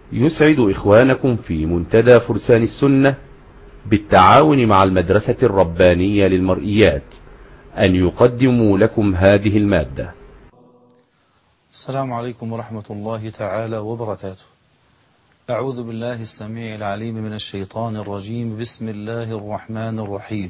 يسعد إخوانكم في منتدى فرسان السنة بالتعاون مع المدرسة الربانية للمرئيات أن يقدموا لكم هذه المادة. السلام عليكم ورحمة الله تعالى وبركاته. أعوذ بالله السميع العليم من الشيطان الرجيم. بسم الله الرحمن الرحيم.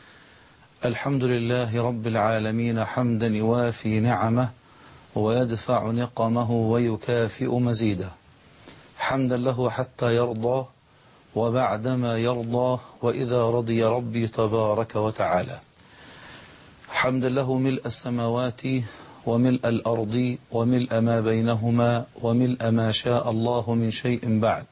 الحمد لله رب العالمين حمدا يوافي نعمه ويدفع نقمه ويكافئ مزيده، حمدا له حتى يرضى وبعدما يرضى وإذا رضي ربي تبارك وتعالى، حمدا له ملء السماوات وملء الأرض وملء ما بينهما وملء ما شاء الله من شيء بعد.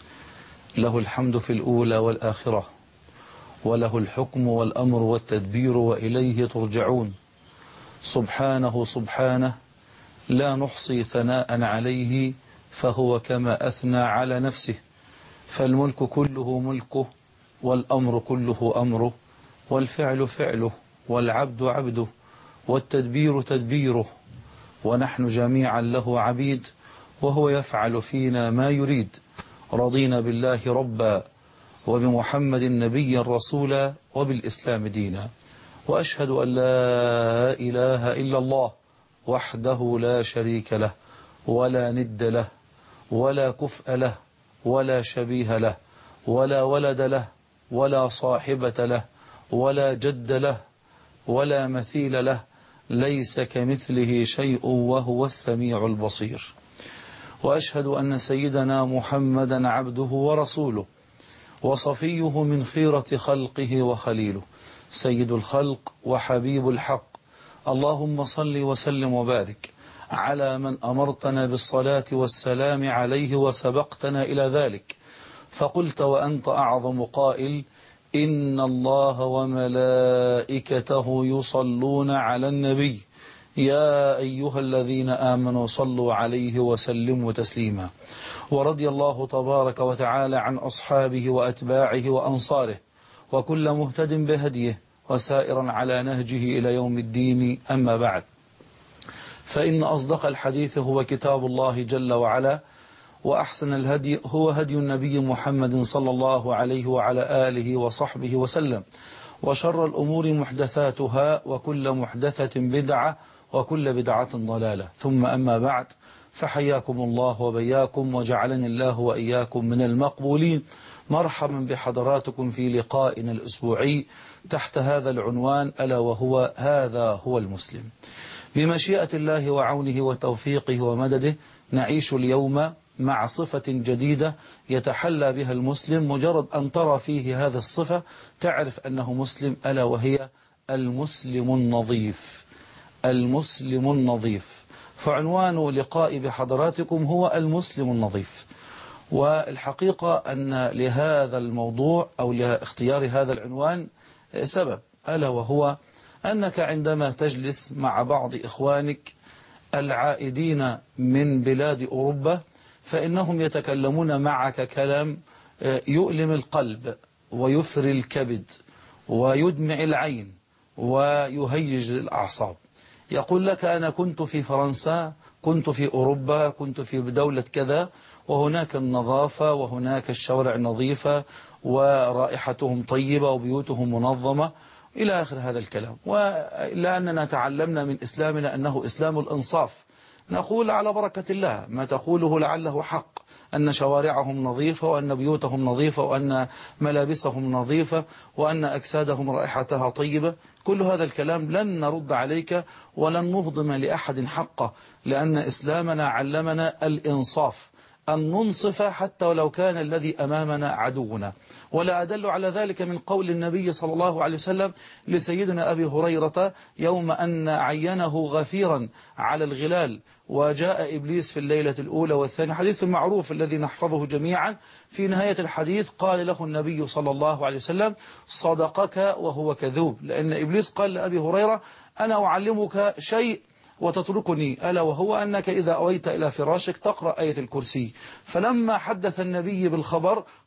له الحمد في الأولى والآخرة، وله الحكم والأمر والتدبير وإليه ترجعون. سبحانه سبحانه لا نحصي ثناء عليه، فهو كما أثنى على نفسه. فالملك كله ملكه، والأمر كله أمره، والفعل فعله، والعبد عبده، والتدبير تدبيره، ونحن جميعا له عبيد، وهو يفعل فينا ما يريد. رضينا بالله ربا، وبمحمد نبيا رسولا، وبالإسلام دينا. وأشهد أن لا إله إلا الله وحده لا شريك له، ولا ند له، ولا كفء له، ولا شبيه له، ولا ولد له، ولا صاحبة له، ولا جد له، ولا مثيل له، ليس كمثله شيء وهو السميع البصير. وأشهد أن سيدنا محمدا عبده ورسوله، وصفيه من خيرة خلقه وخليله، سيد الخلق وحبيب الحق. اللهم صل وسلم وبارك على من أمرتنا بالصلاة والسلام عليه وسبقتنا إلى ذلك، فقلت وأنت أعظم قائل: إن الله وملائكته يصلون على النبي يا أيها الذين آمنوا صلوا عليه وسلموا تسليما. ورضي الله تبارك وتعالى عن أصحابه وأتباعه وأنصاره وكل مهتد بهديه وسائرا على نهجه إلى يوم الدين. أما بعد، فإن أصدق الحديث هو كتاب الله جل وعلا، وأحسن الهدي هو هدي النبي محمد صلى الله عليه وعلى آله وصحبه وسلم، وشر الأمور محدثاتها، وكل محدثة بدعة، وكل بدعة ضلالة. ثم أما بعد، فحياكم الله وبياكم، وجعلني الله وإياكم من المقبولين. مرحبا بحضراتكم في لقائنا الأسبوعي تحت هذا العنوان، ألا وهو هذا هو المسلم. بمشيئة الله وعونه وتوفيقه ومدده نعيش اليوم مع صفة جديدة يتحلى بها المسلم. مجرد أن ترى فيه هذه الصفة تعرف أنه مسلم، ألا وهي المسلم النظيف. المسلم النظيف. فعنوان لقائي بحضراتكم هو المسلم النظيف. والحقيقة أن لهذا الموضوع أو لاختيار هذا العنوان سبب، ألا وهو أنك عندما تجلس مع بعض إخوانك العائدين من بلاد أوروبا، فإنهم يتكلمون معك كلام يؤلم القلب ويثري الكبد ويدمع العين ويهيج الأعصاب. يقول لك: أنا كنت في فرنسا، كنت في أوروبا، كنت في دولة كذا، وهناك النظافة وهناك الشوارع نظيفة ورائحتهم طيبة وبيوتهم منظمة إلى آخر هذا الكلام. ولأننا تعلمنا من إسلامنا أنه إسلام الإنصاف، نقول على بركة الله ما تقوله لعله حق، أن شوارعهم نظيفة، وأن بيوتهم نظيفة، وأن ملابسهم نظيفة، وأن أجسادهم رائحتها طيبة. كل هذا الكلام لن نرد عليك ولن نهضم لأحد حقه، لأن إسلامنا علمنا الإنصاف، أن ننصف حتى ولو كان الذي أمامنا عدونا. ولا أدل على ذلك من قول النبي صلى الله عليه وسلم لسيدنا أبي هريرة يوم أن عينه غفيرا على الغلال، وجاء إبليس في الليلة الأولى والثانية، حديث معروف الذي نحفظه جميعا. في نهاية الحديث قال له النبي صلى الله عليه وسلم: صدقك وهو كذوب. لأن إبليس قال لأبي هريرة: أنا أعلمك شيء وتتركني، ألا وهو أنك إذا أويت إلى فراشك تقرأ آية الكرسي. فلما حدث النبي بالخبر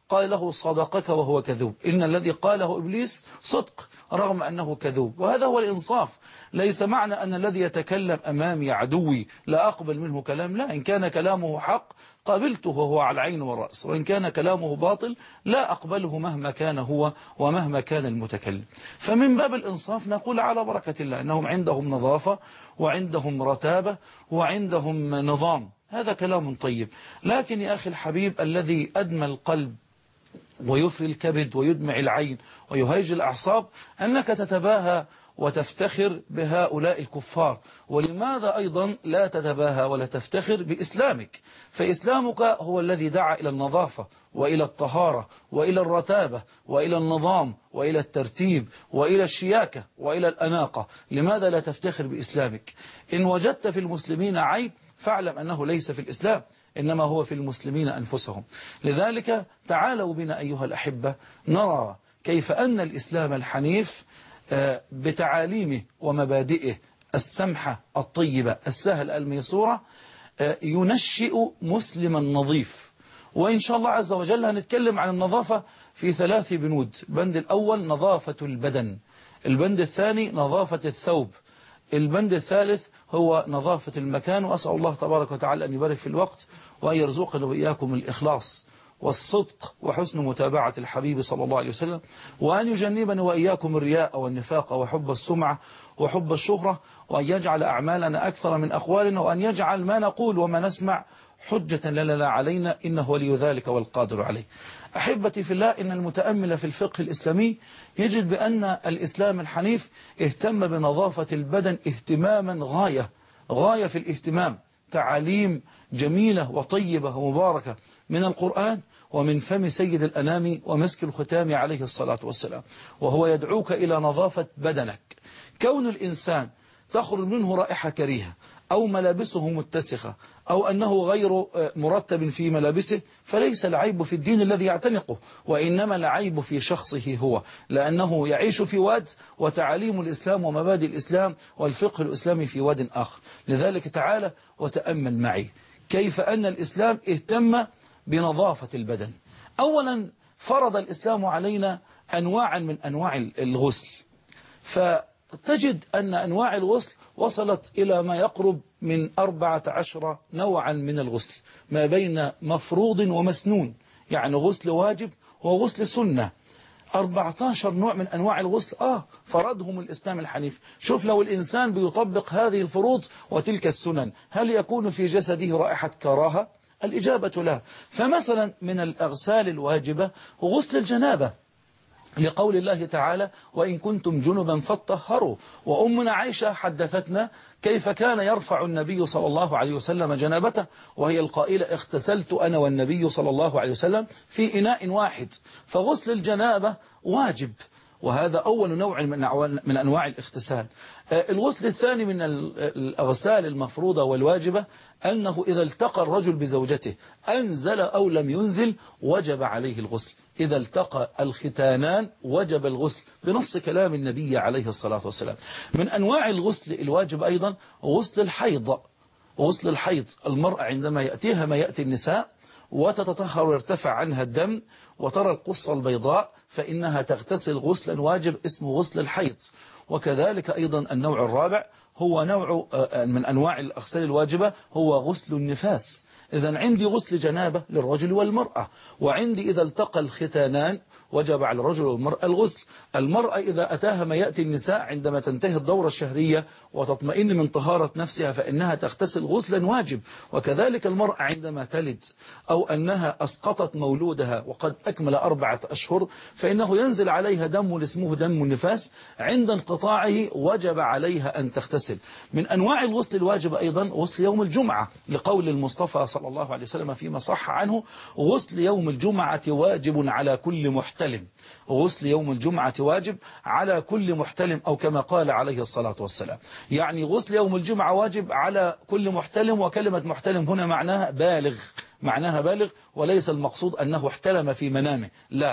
قال له صدقك وهو كذوب، إن الذي قاله إبليس صدق رغم أنه كذوب. وهذا هو الإنصاف. ليس معنى أن الذي يتكلم أمامي عدوي لا أقبل منه كلام، لا، إن كان كلامه حق قابلته وهو على العين والرأس، وإن كان كلامه باطل لا أقبله مهما كان هو ومهما كان المتكلم. فمن باب الإنصاف نقول على بركة الله أنهم عندهم نظافة وعندهم رتابة وعندهم نظام، هذا كلام طيب. لكن يا أخي الحبيب، الذي أدمى القلب ويفري الكبد ويدمع العين ويهيج الأعصاب أنك تتباهى وتفتخر بهؤلاء الكفار. ولماذا أيضا لا تتباهى ولا تفتخر بإسلامك؟ فإسلامك هو الذي دعا إلى النظافة وإلى الطهارة وإلى الرتابة وإلى النظام وإلى الترتيب وإلى الشياكة وإلى الأناقة. لماذا لا تفتخر بإسلامك؟ إن وجدت في المسلمين عيب فاعلم أنه ليس في الإسلام، إنما هو في المسلمين أنفسهم. لذلك تعالوا بنا أيها الأحبة نرى كيف أن الإسلام الحنيف بتعاليمه ومبادئه السمحة الطيبة السهل الميسورة ينشئ مسلما نظيف. وإن شاء الله عز وجل هنتكلم عن النظافة في 3 بنود. البند الأول نظافة البدن، البند الثاني نظافة الثوب، البند الثالث هو نظافة المكان. وأسأل الله تبارك وتعالى أن يبارك في الوقت وأن يرزقنا وإياكم الإخلاص والصدق وحسن متابعة الحبيب صلى الله عليه وسلم، وأن يجنبنا وإياكم الرياء والنفاق وحب السمعة وحب الشهرة، وأن يجعل أعمالنا أكثر من أقوالنا، وأن يجعل ما نقول وما نسمع حجة لنا لا علينا، إنه ولي ذلك والقادر عليه. أحبتي في الله، إن المتأمل في الفقه الإسلامي يجد بأن الإسلام الحنيف اهتم بنظافة البدن اهتماما غاية في الاهتمام. تعاليم جميلة وطيبة ومباركة من القرآن ومن فم سيد الأنام ومسك الختام عليه الصلاة والسلام، وهو يدعوك إلى نظافة بدنك. كون الإنسان تخرج منه رائحة كريهة أو ملابسه متسخة أو أنه غير مرتب في ملابسه، فليس العيب في الدين الذي يعتنقه، وإنما العيب في شخصه هو، لأنه يعيش في واد وتعاليم الإسلام ومبادئ الإسلام والفقه الإسلامي في واد آخر. لذلك تعالى وتأمل معي كيف أن الإسلام اهتم بنظافة البدن. أولا فرض الإسلام علينا أنواعا من أنواع الغسل، فتجد أن أنواع الغسل وصلت إلى ما يقرب من 14 نوعا من الغسل، ما بين مفروض ومسنون، يعني غسل واجب وغسل سنة. 14 نوع من أنواع الغسل فرضهم الإسلام الحنيف. شوف لو الإنسان بيطبق هذه الفروض وتلك السنن، هل يكون في جسده رائحة كراهة؟ الإجابة لا. فمثلا من الأغسال الواجبة غسل الجنابة، لقول الله تعالى وإن كنتم جنبا فاطهروا. وأمنا عائشة حدثتنا كيف كان يرفع النبي صلى الله عليه وسلم جنابته، وهي القائلة اغتسلت أنا والنبي صلى الله عليه وسلم في إناء واحد. فغسل الجنابة واجب، وهذا أول نوع من أنواع الاغتسال. الغسل الثاني من الأغسال المفروضة والواجبة أنه إذا التقى الرجل بزوجته أنزل أو لم ينزل وجب عليه الغسل. إذا التقى الختانان وجب الغسل بنص كلام النبي عليه الصلاة والسلام. من أنواع الغسل الواجب أيضا غسل الحيض. غسل الحيض، المرأة عندما يأتيها ما يأتي النساء وتتطهر ويرتفع عنها الدم وترى القصة البيضاء، فإنها تغتسل غسلا واجب اسمه غسل الحيض. وكذلك أيضا النوع الرابع هو نوع من أنواع الأغسال الواجبة هو غسل النفاس. إذن عندي غسل جنابة للرجل والمرأة، وعندي إذا التقى الختانان وجب على الرجل والمرأة الغسل. المرأة إذا أتاها ما يأتي النساء عندما تنتهي الدورة الشهرية وتطمئن من طهارة نفسها فإنها تغتسل غسلا واجب. وكذلك المرأة عندما تلد أو أنها أسقطت مولودها وقد أكمل 4 أشهر فإنه ينزل عليها دم اسمه دم النفاس، عند انقطاعه وجب عليها أن تغتسل. من أنواع الغسل الواجب أيضا غسل يوم الجمعة، لقول المصطفى صلى الله عليه وسلم فيما صح عنه غسل يوم الجمعة واجب على كل محتلم. غسل يوم الجمعة واجب على كل محتلم، أو كما قال عليه الصلاة والسلام. يعني غسل يوم الجمعة واجب على كل محتلم، وكلمة محتلم هنا معناها بالغ، وليس المقصود أنه احتلم في منامه، لا،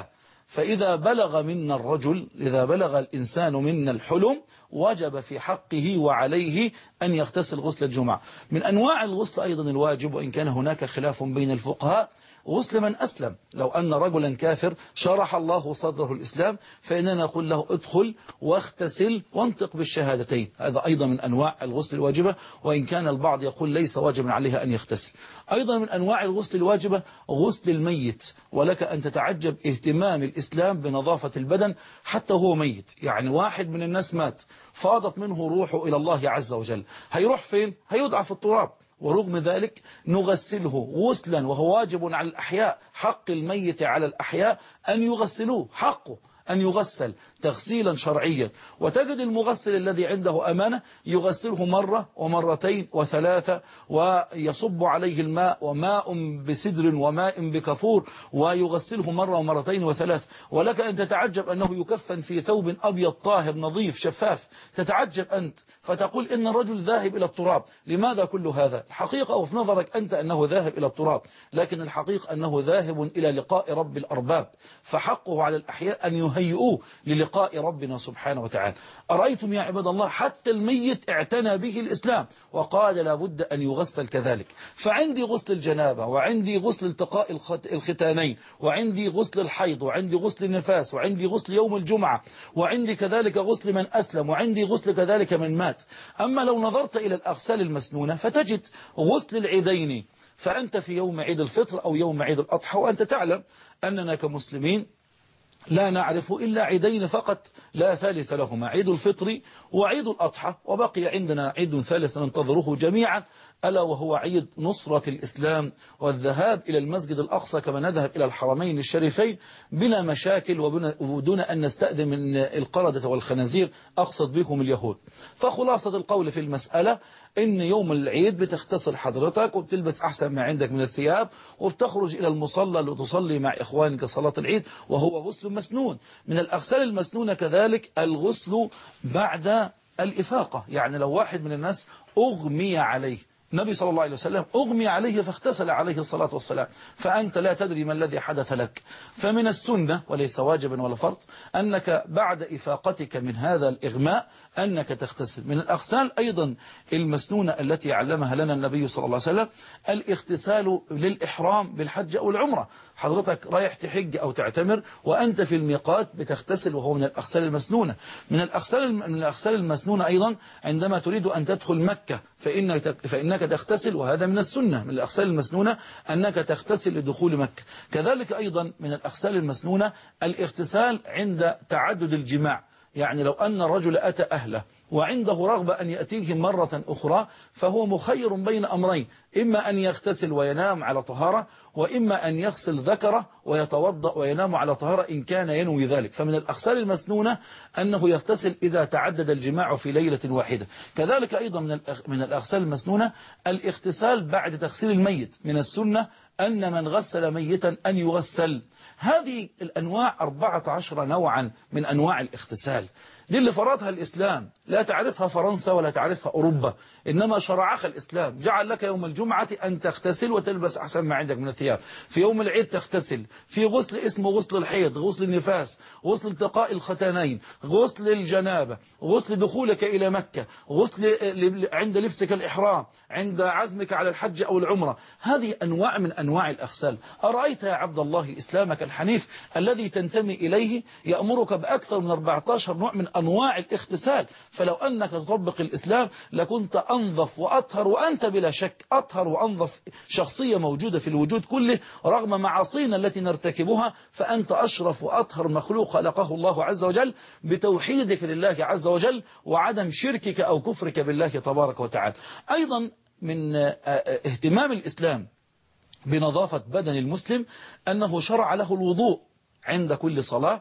فإذا بلغ منا الرجل، إذا بلغ الإنسان منا الحلم وجب في حقه وعليه أن يغتسل غسل الجمعة. من أنواع الغسل أيضا الواجب، وإن كان هناك خلاف بين الفقهاء، غسل من أسلم. لو أن رجلا كافر شرح الله صدره الإسلام فإننا نقول له ادخل واغتسل وانطق بالشهادتين. هذا أيضا من أنواع الغسل الواجبة، وإن كان البعض يقول ليس واجبا عليها أن يغتسل. أيضا من أنواع الغسل الواجبة غسل الميت، ولك أن تتعجب اهتمام الإسلام بنظافة البدن حتى هو ميت. يعني واحد من الناس مات فاضت منه روحه إلى الله عز وجل، هيروح فين؟ هيودع في التراب، ورغم ذلك نغسله غسلا وهو واجب على الأحياء. حق الميت على الأحياء أن يغسلوه، حقه أن يغسل تغسيلا شرعيا. وتجد المغسل الذي عنده أمانة يغسله مرة ومرتين وثلاثة، ويصب عليه الماء، وماء بسدر وماء بكفور، ويغسله مرة ومرتين وثلاث. ولك أن تتعجب أنه يكفن في ثوب أبيض طاهر نظيف شفاف، تتعجب أنت فتقول إن الرجل ذاهب إلى التراب. لماذا كل هذا؟ الحقيقة وفي نظرك أنت أنه ذاهب إلى التراب، لكن الحقيقة أنه ذاهب إلى لقاء رب الأرباب، فحقه على الأحياء أن يهيئوه للقاء ربنا سبحانه وتعالى. أرأيتم يا عباد الله، حتى الميت اعتنى به الإسلام وقال لابد أن يغسل كذلك. فعندي غسل الجنابة، وعندي غسل التقاء الختانين، وعندي غسل الحيض، وعندي غسل النفاس، وعندي غسل يوم الجمعة، وعندي كذلك غسل من أسلم، وعندي غسل كذلك من مات. أما لو نظرت إلى الأغسال المسنونة فتجد غسل العيدين، فأنت في يوم عيد الفطر أو يوم عيد الأضحى، وأنت تعلم أننا كمسلمين لا نعرف إلا عيدين فقط لا ثالث لهما، عيد الفطر وعيد الأضحى، وبقي عندنا عيد ثالث ننتظره جميعا، ألا وهو عيد نصرة الإسلام والذهاب إلى المسجد الأقصى كما نذهب إلى الحرمين الشريفين بلا مشاكل ودون أن نستأذن من القردة والخنازير، أقصد بهم اليهود. فخلاصة القول في المسألة إن يوم العيد بتغتسل حضرتك وبتلبس أحسن ما عندك من الثياب وبتخرج إلى المصلى لتصلي مع إخوانك صلاة العيد، وهو غسل مسنون. من الأغسال المسنونة كذلك الغسل بعد الإفاقة. يعني لو واحد من الناس أغمي عليه، النبي صلى الله عليه وسلم أغمي عليه فاغتسل عليه الصلاة والسلام، فأنت لا تدري ما الذي حدث لك. فمن السنة وليس واجبا ولا فرض أنك بعد إفاقتك من هذا الإغماء أنك تغتسل. من الأغسال أيضا المسنونة التي علمها لنا النبي صلى الله عليه وسلم الاغتسال للإحرام بالحج أو العمرة. حضرتك رايح تحج أو تعتمر وأنت في الميقات بتغتسل، وهو من الأغسال المسنونة. من الأغسال المسنونة أيضا عندما تريد أن تدخل مكة فإنك تغتسل، وهذا من السنة. من الأغسال المسنونة أنك تغتسل لدخول مكة. كذلك أيضا من الأغسال المسنونة الاغتسال عند تعدد الجماع. يعني لو أن الرجل أتى أهله وعنده رغبة أن يأتيهم مرة أخرى فهو مخير بين أمرين، إما أن يغتسل وينام على طهارة، وإما أن يغسل ذكره ويتوضأ وينام على طهارة إن كان ينوي ذلك. فمن الأغسال المسنونة أنه يغتسل إذا تعدد الجماع في ليلة واحدة. كذلك أيضا من الأغسال المسنونة الاغتسال بعد تغسيل الميت. من السنة أن من غسل ميتا أن يغسل. هذه الأنواع 14 نوعا من أنواع الاغتسال، دي اللي فرضها الإسلام، لا تعرفها فرنسا ولا تعرفها أوروبا، إنما شرعها الإسلام. جعل لك يوم الجمعة أن تغتسل وتلبس أحسن ما عندك من الثياب، في يوم العيد تغتسل، في غسل اسمه غسل الحيض، غسل النفاس، غسل التقاء الختانين، غسل الجنابة، غسل دخولك إلى مكة، غسل عند لبسك الإحرام، عند عزمك على الحج أو العمرة. هذه أنواع من أنواع الأغسال. أرأيت يا عبد الله إسلامك الحنيف الذي تنتمي إليه يأمرك بأكثر من 14 نوع من أنواع الاغتسال. فلو أنك تطبق الإسلام لكنت أنظف وأطهر، وأنت بلا شك أطهر وأنظف شخصية موجودة في الوجود كله، رغم معاصينا التي نرتكبها، فأنت أشرف وأطهر مخلوق خلقه الله عز وجل بتوحيدك لله عز وجل وعدم شركك أو كفرك بالله تبارك وتعالى. أيضا من اهتمام الإسلام بنظافة بدن المسلم أنه شرع له الوضوء عند كل صلاة،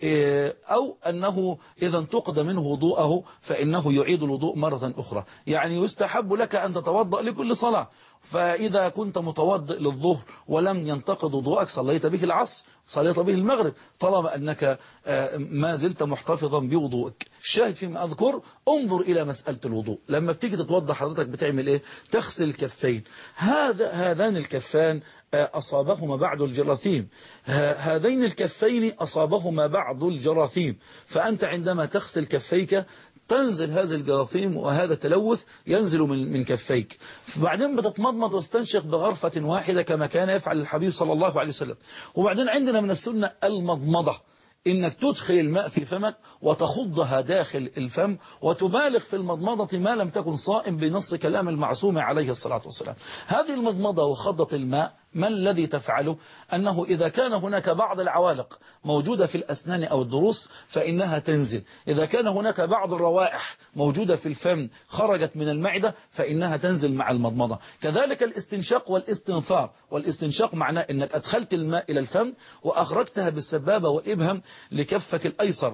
أو أنه إذا انتقد منه وضوءه فإنه يعيد الوضوء مرة أخرى. يعني يستحب لك أن تتوضأ لكل صلاة، فإذا كنت متوضئ للظهر ولم ينتقض وضوءك صليت به العصر، صليت به المغرب، طالما أنك ما زلت محتفظا بوضوءك. الشاهد فيما أذكر، انظر إلى مسألة الوضوء. لما بتيجي تتوضأ حضرتك بتعمل إيه؟ تغسل الكفين. هذان الكفان أصابهما بعض الجراثيم، هذين الكفين أصابهما بعض الجراثيم، فأنت عندما تغسل كفيك تنزل هذه الجراثيم وهذا التلوث ينزل من كفيك. بعدين بتتمضمض واستنشق بغرفة واحدة كما كان يفعل الحبيب صلى الله عليه وسلم. وبعدين عندنا من السنة المضمضة، إنك تدخل الماء في فمك وتخضها داخل الفم وتبالغ في المضمضة ما لم تكن صائم بنص كلام المعصوم عليه الصلاة والسلام. هذه المضمضة وخضة الماء ما الذي تفعله؟ أنه إذا كان هناك بعض العوالق موجودة في الأسنان أو الضروس فإنها تنزل، إذا كان هناك بعض الروائح موجودة في الفم خرجت من المعدة فإنها تنزل مع المضمضة. كذلك الاستنشاق والاستنثار. والاستنشاق معناه أنك أدخلت الماء إلى الفم وأخرجتها بالسبابة والإبهام لكفك الأيسر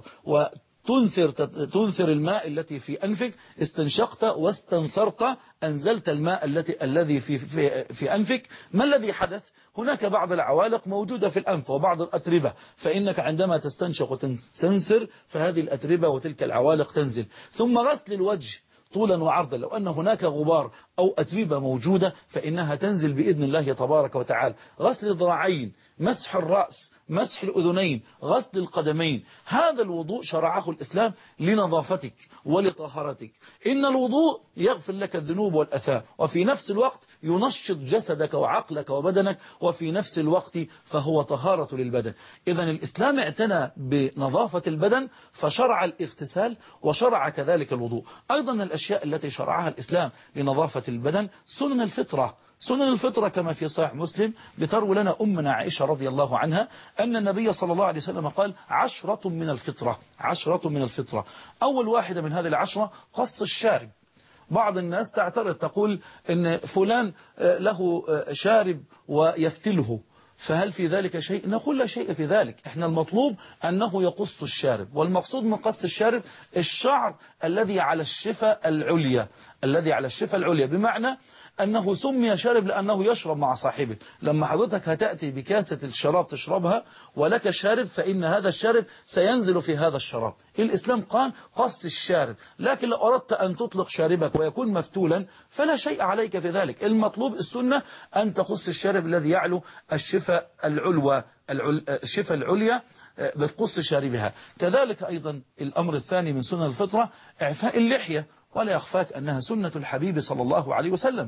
تنثر الماء التي في أنفك، استنشقت واستنثرت، أنزلت الماء الذي في أنفك. ما الذي حدث؟ هناك بعض العوالق موجودة في الأنف وبعض الأتربة، فإنك عندما تستنشق وتستنثر فهذه الأتربة وتلك العوالق تنزل. ثم غسل الوجه طولا وعرضا، لو أن هناك غبار أو أتربة موجودة فإنها تنزل بإذن الله تبارك وتعالى. غسل الذراعين، مسح الرأس، مسح الأذنين، غسل القدمين. هذا الوضوء شرعه الإسلام لنظافتك ولطهارتك. إن الوضوء يغفر لك الذنوب والأثام، وفي نفس الوقت ينشط جسدك وعقلك وبدنك، وفي نفس الوقت فهو طهارة للبدن. إذن الإسلام اعتنى بنظافة البدن فشرع الاغتسال وشرع كذلك الوضوء. أيضا من الأشياء التي شرعها الإسلام لنظافة البدن سنن الفطرة. سنن الفطرة كما في صحيح مسلم بتروي لنا أمنا عائشة رضي الله عنها أن النبي صلى الله عليه وسلم قال 10 من الفطرة. 10 من الفطرة. أول واحدة من هذه العشرة قص الشارب. بعض الناس تعترض تقول إن فلان له شارب ويفتله، فهل في ذلك شيء؟ نقول لا شيء في ذلك. احنا المطلوب أنه يقص الشارب، والمقصود من قص الشارب الشعر الذي على الشفة العليا، الذي على الشفة العليا، بمعنى أنه سمي شارب لأنه يشرب مع صاحبه. لما حضرتك هتأتي بكاسة الشراب تشربها ولك شارب فإن هذا الشارب سينزل في هذا الشراب. الإسلام قال قص الشارب، لكن لو أردت أن تطلق شاربك ويكون مفتولا فلا شيء عليك في ذلك. المطلوب السنة أن تقص الشارب الذي يعلو الشفة العلوى، الشفة العليا بتقص شاربها. كذلك أيضا الأمر الثاني من سنن الفطرة إعفاء اللحية، ولا يخفاك أنها سنة الحبيب صلى الله عليه وسلم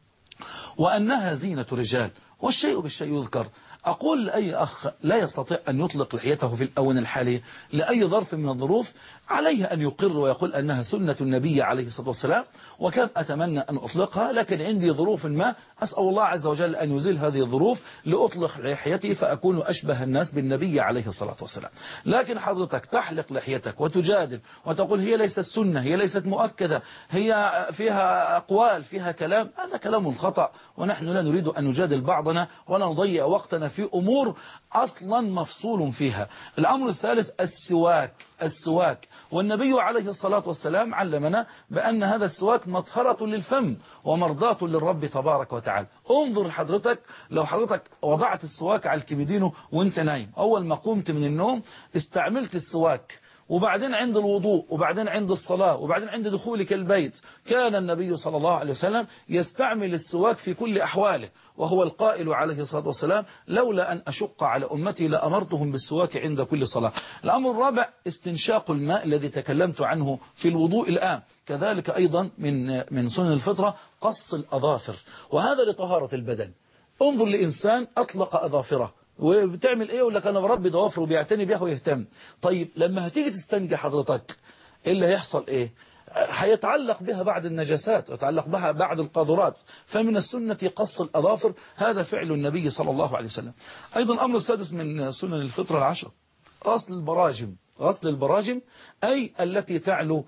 وأنها زينة الرجال، والشيء بالشيء يذكر. أقول لأي أخ لا يستطيع أن يطلق لحيته في الآونة الحالية لأي ظرف من الظروف عليه أن يقر ويقول أنها سنة النبي عليه الصلاة والسلام، وكم أتمنى أن أطلقها، لكن عندي ظروف ما أسأل الله عز وجل أن يزيل هذه الظروف لأطلق لحيتي فأكون أشبه الناس بالنبي عليه الصلاة والسلام. لكن حضرتك تحلق لحيتك وتجادل وتقول هي ليست سنة، هي ليست مؤكدة، هي فيها أقوال، فيها كلام، هذا كلام خطأ، ونحن لا نريد أن نجادل بعضنا ولا نضيع وقتنا في أمور أصلا مفصول فيها. الأمر الثالث السواك، والنبي عليه الصلاة والسلام علمنا بأن هذا السواك مطهرة للفم ومرضاة للرب تبارك وتعالى. انظر حضرتك، لو حضرتك وضعت السواك على الكميدينو وانت نايم، أول ما قمت من النوم استعملت السواك، وبعدين عند الوضوء، وبعدين عند الصلاة، وبعدين عند دخولك البيت، كان النبي صلى الله عليه وسلم يستعمل السواك في كل أحواله، وهو القائل عليه الصلاة والسلام لولا أن أشق على أمتي لأمرتهم بالسواك عند كل صلاة. الأمر الرابع استنشاق الماء الذي تكلمت عنه في الوضوء الآن. كذلك أيضا من سنن الفطرة قص الأظافر، وهذا لطهارة البدن. انظر لإنسان أطلق أظافره وبتعمل ايه؟ يقول لك انا بربي ضوافره وبيعتني بيها ويهتم. طيب لما هتيجي تستنجي حضرتك ايه اللي هيحصل؟ ايه هيتعلق بها بعد النجاسات ويتعلق بها بعد القاذورات. فمن السنة قص الأظافر، هذا فعل النبي صلى الله عليه وسلم. أيضا الأمر السادس من سنن الفطرة العشر غسل البراجم. غسل البراجم أي التي تعلو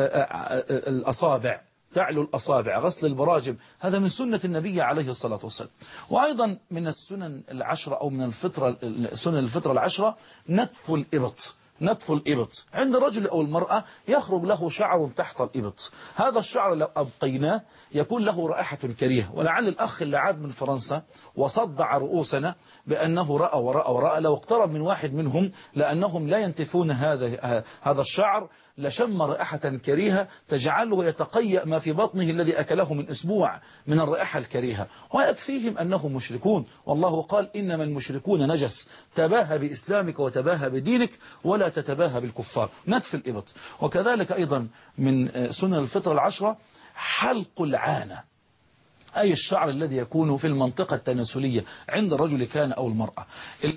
الأصابع، تعلو الأصابع، غسل البراجم، هذا من سنة النبي عليه الصلاة والسلام. وأيضا من السنن العشرة أو من سنن الفطرة العشرة نتف الإبط. نتف الإبط. عند الرجل أو المرأة يخرج له شعر تحت الإبط، هذا الشعر لو أبقيناه يكون له رائحة كريهة. ولعل الأخ اللي عاد من فرنسا وصدع رؤوسنا بأنه رأى ورأى ورأى، لو اقترب من واحد منهم لأنهم لا ينتفون هذا الشعر لشم رائحة كريهة تجعله يتقيأ ما في بطنه الذي أكله من أسبوع من الرائحة الكريهة، ويكفيهم أنهم مشركون. والله قال إنما المشركون نجس، تباهى بإسلامك وتباهى بدينك ولا تتباهى بالكفار. نتف الإبط. وكذلك أيضا من سنن الفطر العشرة حلق العانة، أي الشعر الذي يكون في المنطقة التناسلية عند الرجل كان أو المرأة.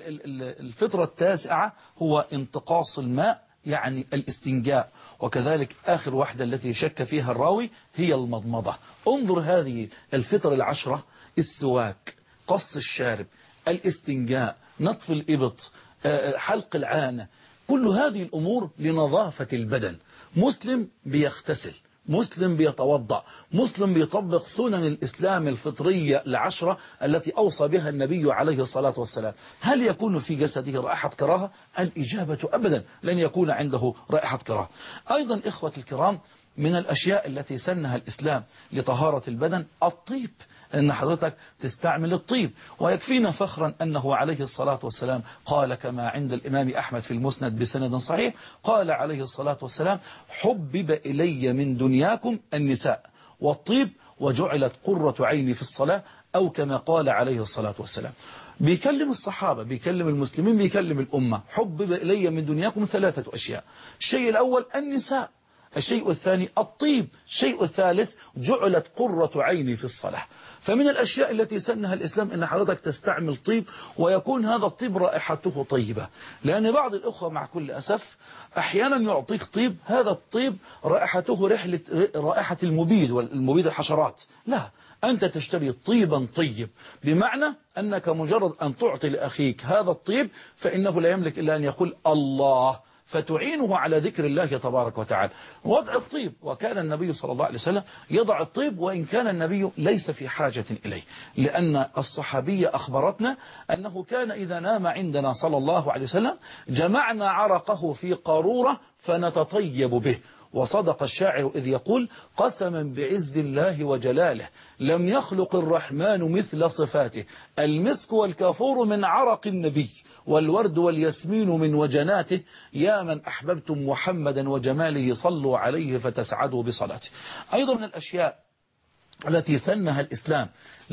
الفطرة التاسعة هو انتقاص الماء، يعني الاستنجاء. وكذلك آخر واحدة التي شك فيها الراوي هي المضمضة. انظر هذه الفطر العشرة: السواك، قص الشارب، الاستنجاء، نطف الإبط، حلق العانة، كل هذه الأمور لنظافة البدن. مسلم بيغتسل، مسلم بيتوضأ، مسلم بيطبق سنن الإسلام الفطرية العشرة التي أوصى بها النبي عليه الصلاة والسلام. هل يكون في جسده رائحة كراهة؟ الإجابة أبدا، لن يكون عنده رائحة كراهة. أيضا إخوة الكرام، من الأشياء التي سنها الإسلام لطهارة البدن الطيب، أن حضرتك تستعمل الطيب. ويكفينا فخرا أنه عليه الصلاة والسلام قال كما عند الإمام أحمد في المسند بسند صحيح، قال عليه الصلاة والسلام: حبب إلي من دنياكم النساء والطيب وجعلت قرة عيني في الصلاة، أو كما قال عليه الصلاة والسلام. بيكلم الصحابة، بيكلم المسلمين، بيكلم الأمة. حبب إلي من دنياكم ثلاثة أشياء: الشيء الأول النساء، الشيء الثاني الطيب، الشيء الثالث جعلت قرة عيني في الصلاة. فمن الأشياء التي سنها الإسلام أن حضرتك تستعمل طيب، ويكون هذا الطيب رائحته طيبة. لأن بعض الأخوة مع كل أسف أحيانا يعطيك طيب، هذا الطيب رائحته رائحة المبيد والمبيد الحشرات. لا، أنت تشتري طيبا طيب، بمعنى أنك مجرد أن تعطي لأخيك هذا الطيب فإنه لا يملك إلا أن يقول الله، فتعينه على ذكر الله تبارك وتعالى. وضع الطيب، وكان النبي صلى الله عليه وسلم يضع الطيب وإن كان النبي ليس في حاجة إليه، لأن الصحابية أخبرتنا أنه كان إذا نام عندنا صلى الله عليه وسلم جمعنا عرقه في قارورة فنتطيب به. وصدق الشاعر إذ يقول: قسما بعز الله وجلاله لم يخلق الرحمن مثل صفاته، المسك والكافور من عرق النبي والورد والياسمين من وجناته، يا من أحببتم محمدا وجماله صلوا عليه فتسعدوا بصلاته. أيضا من الأشياء التي سنها الإسلام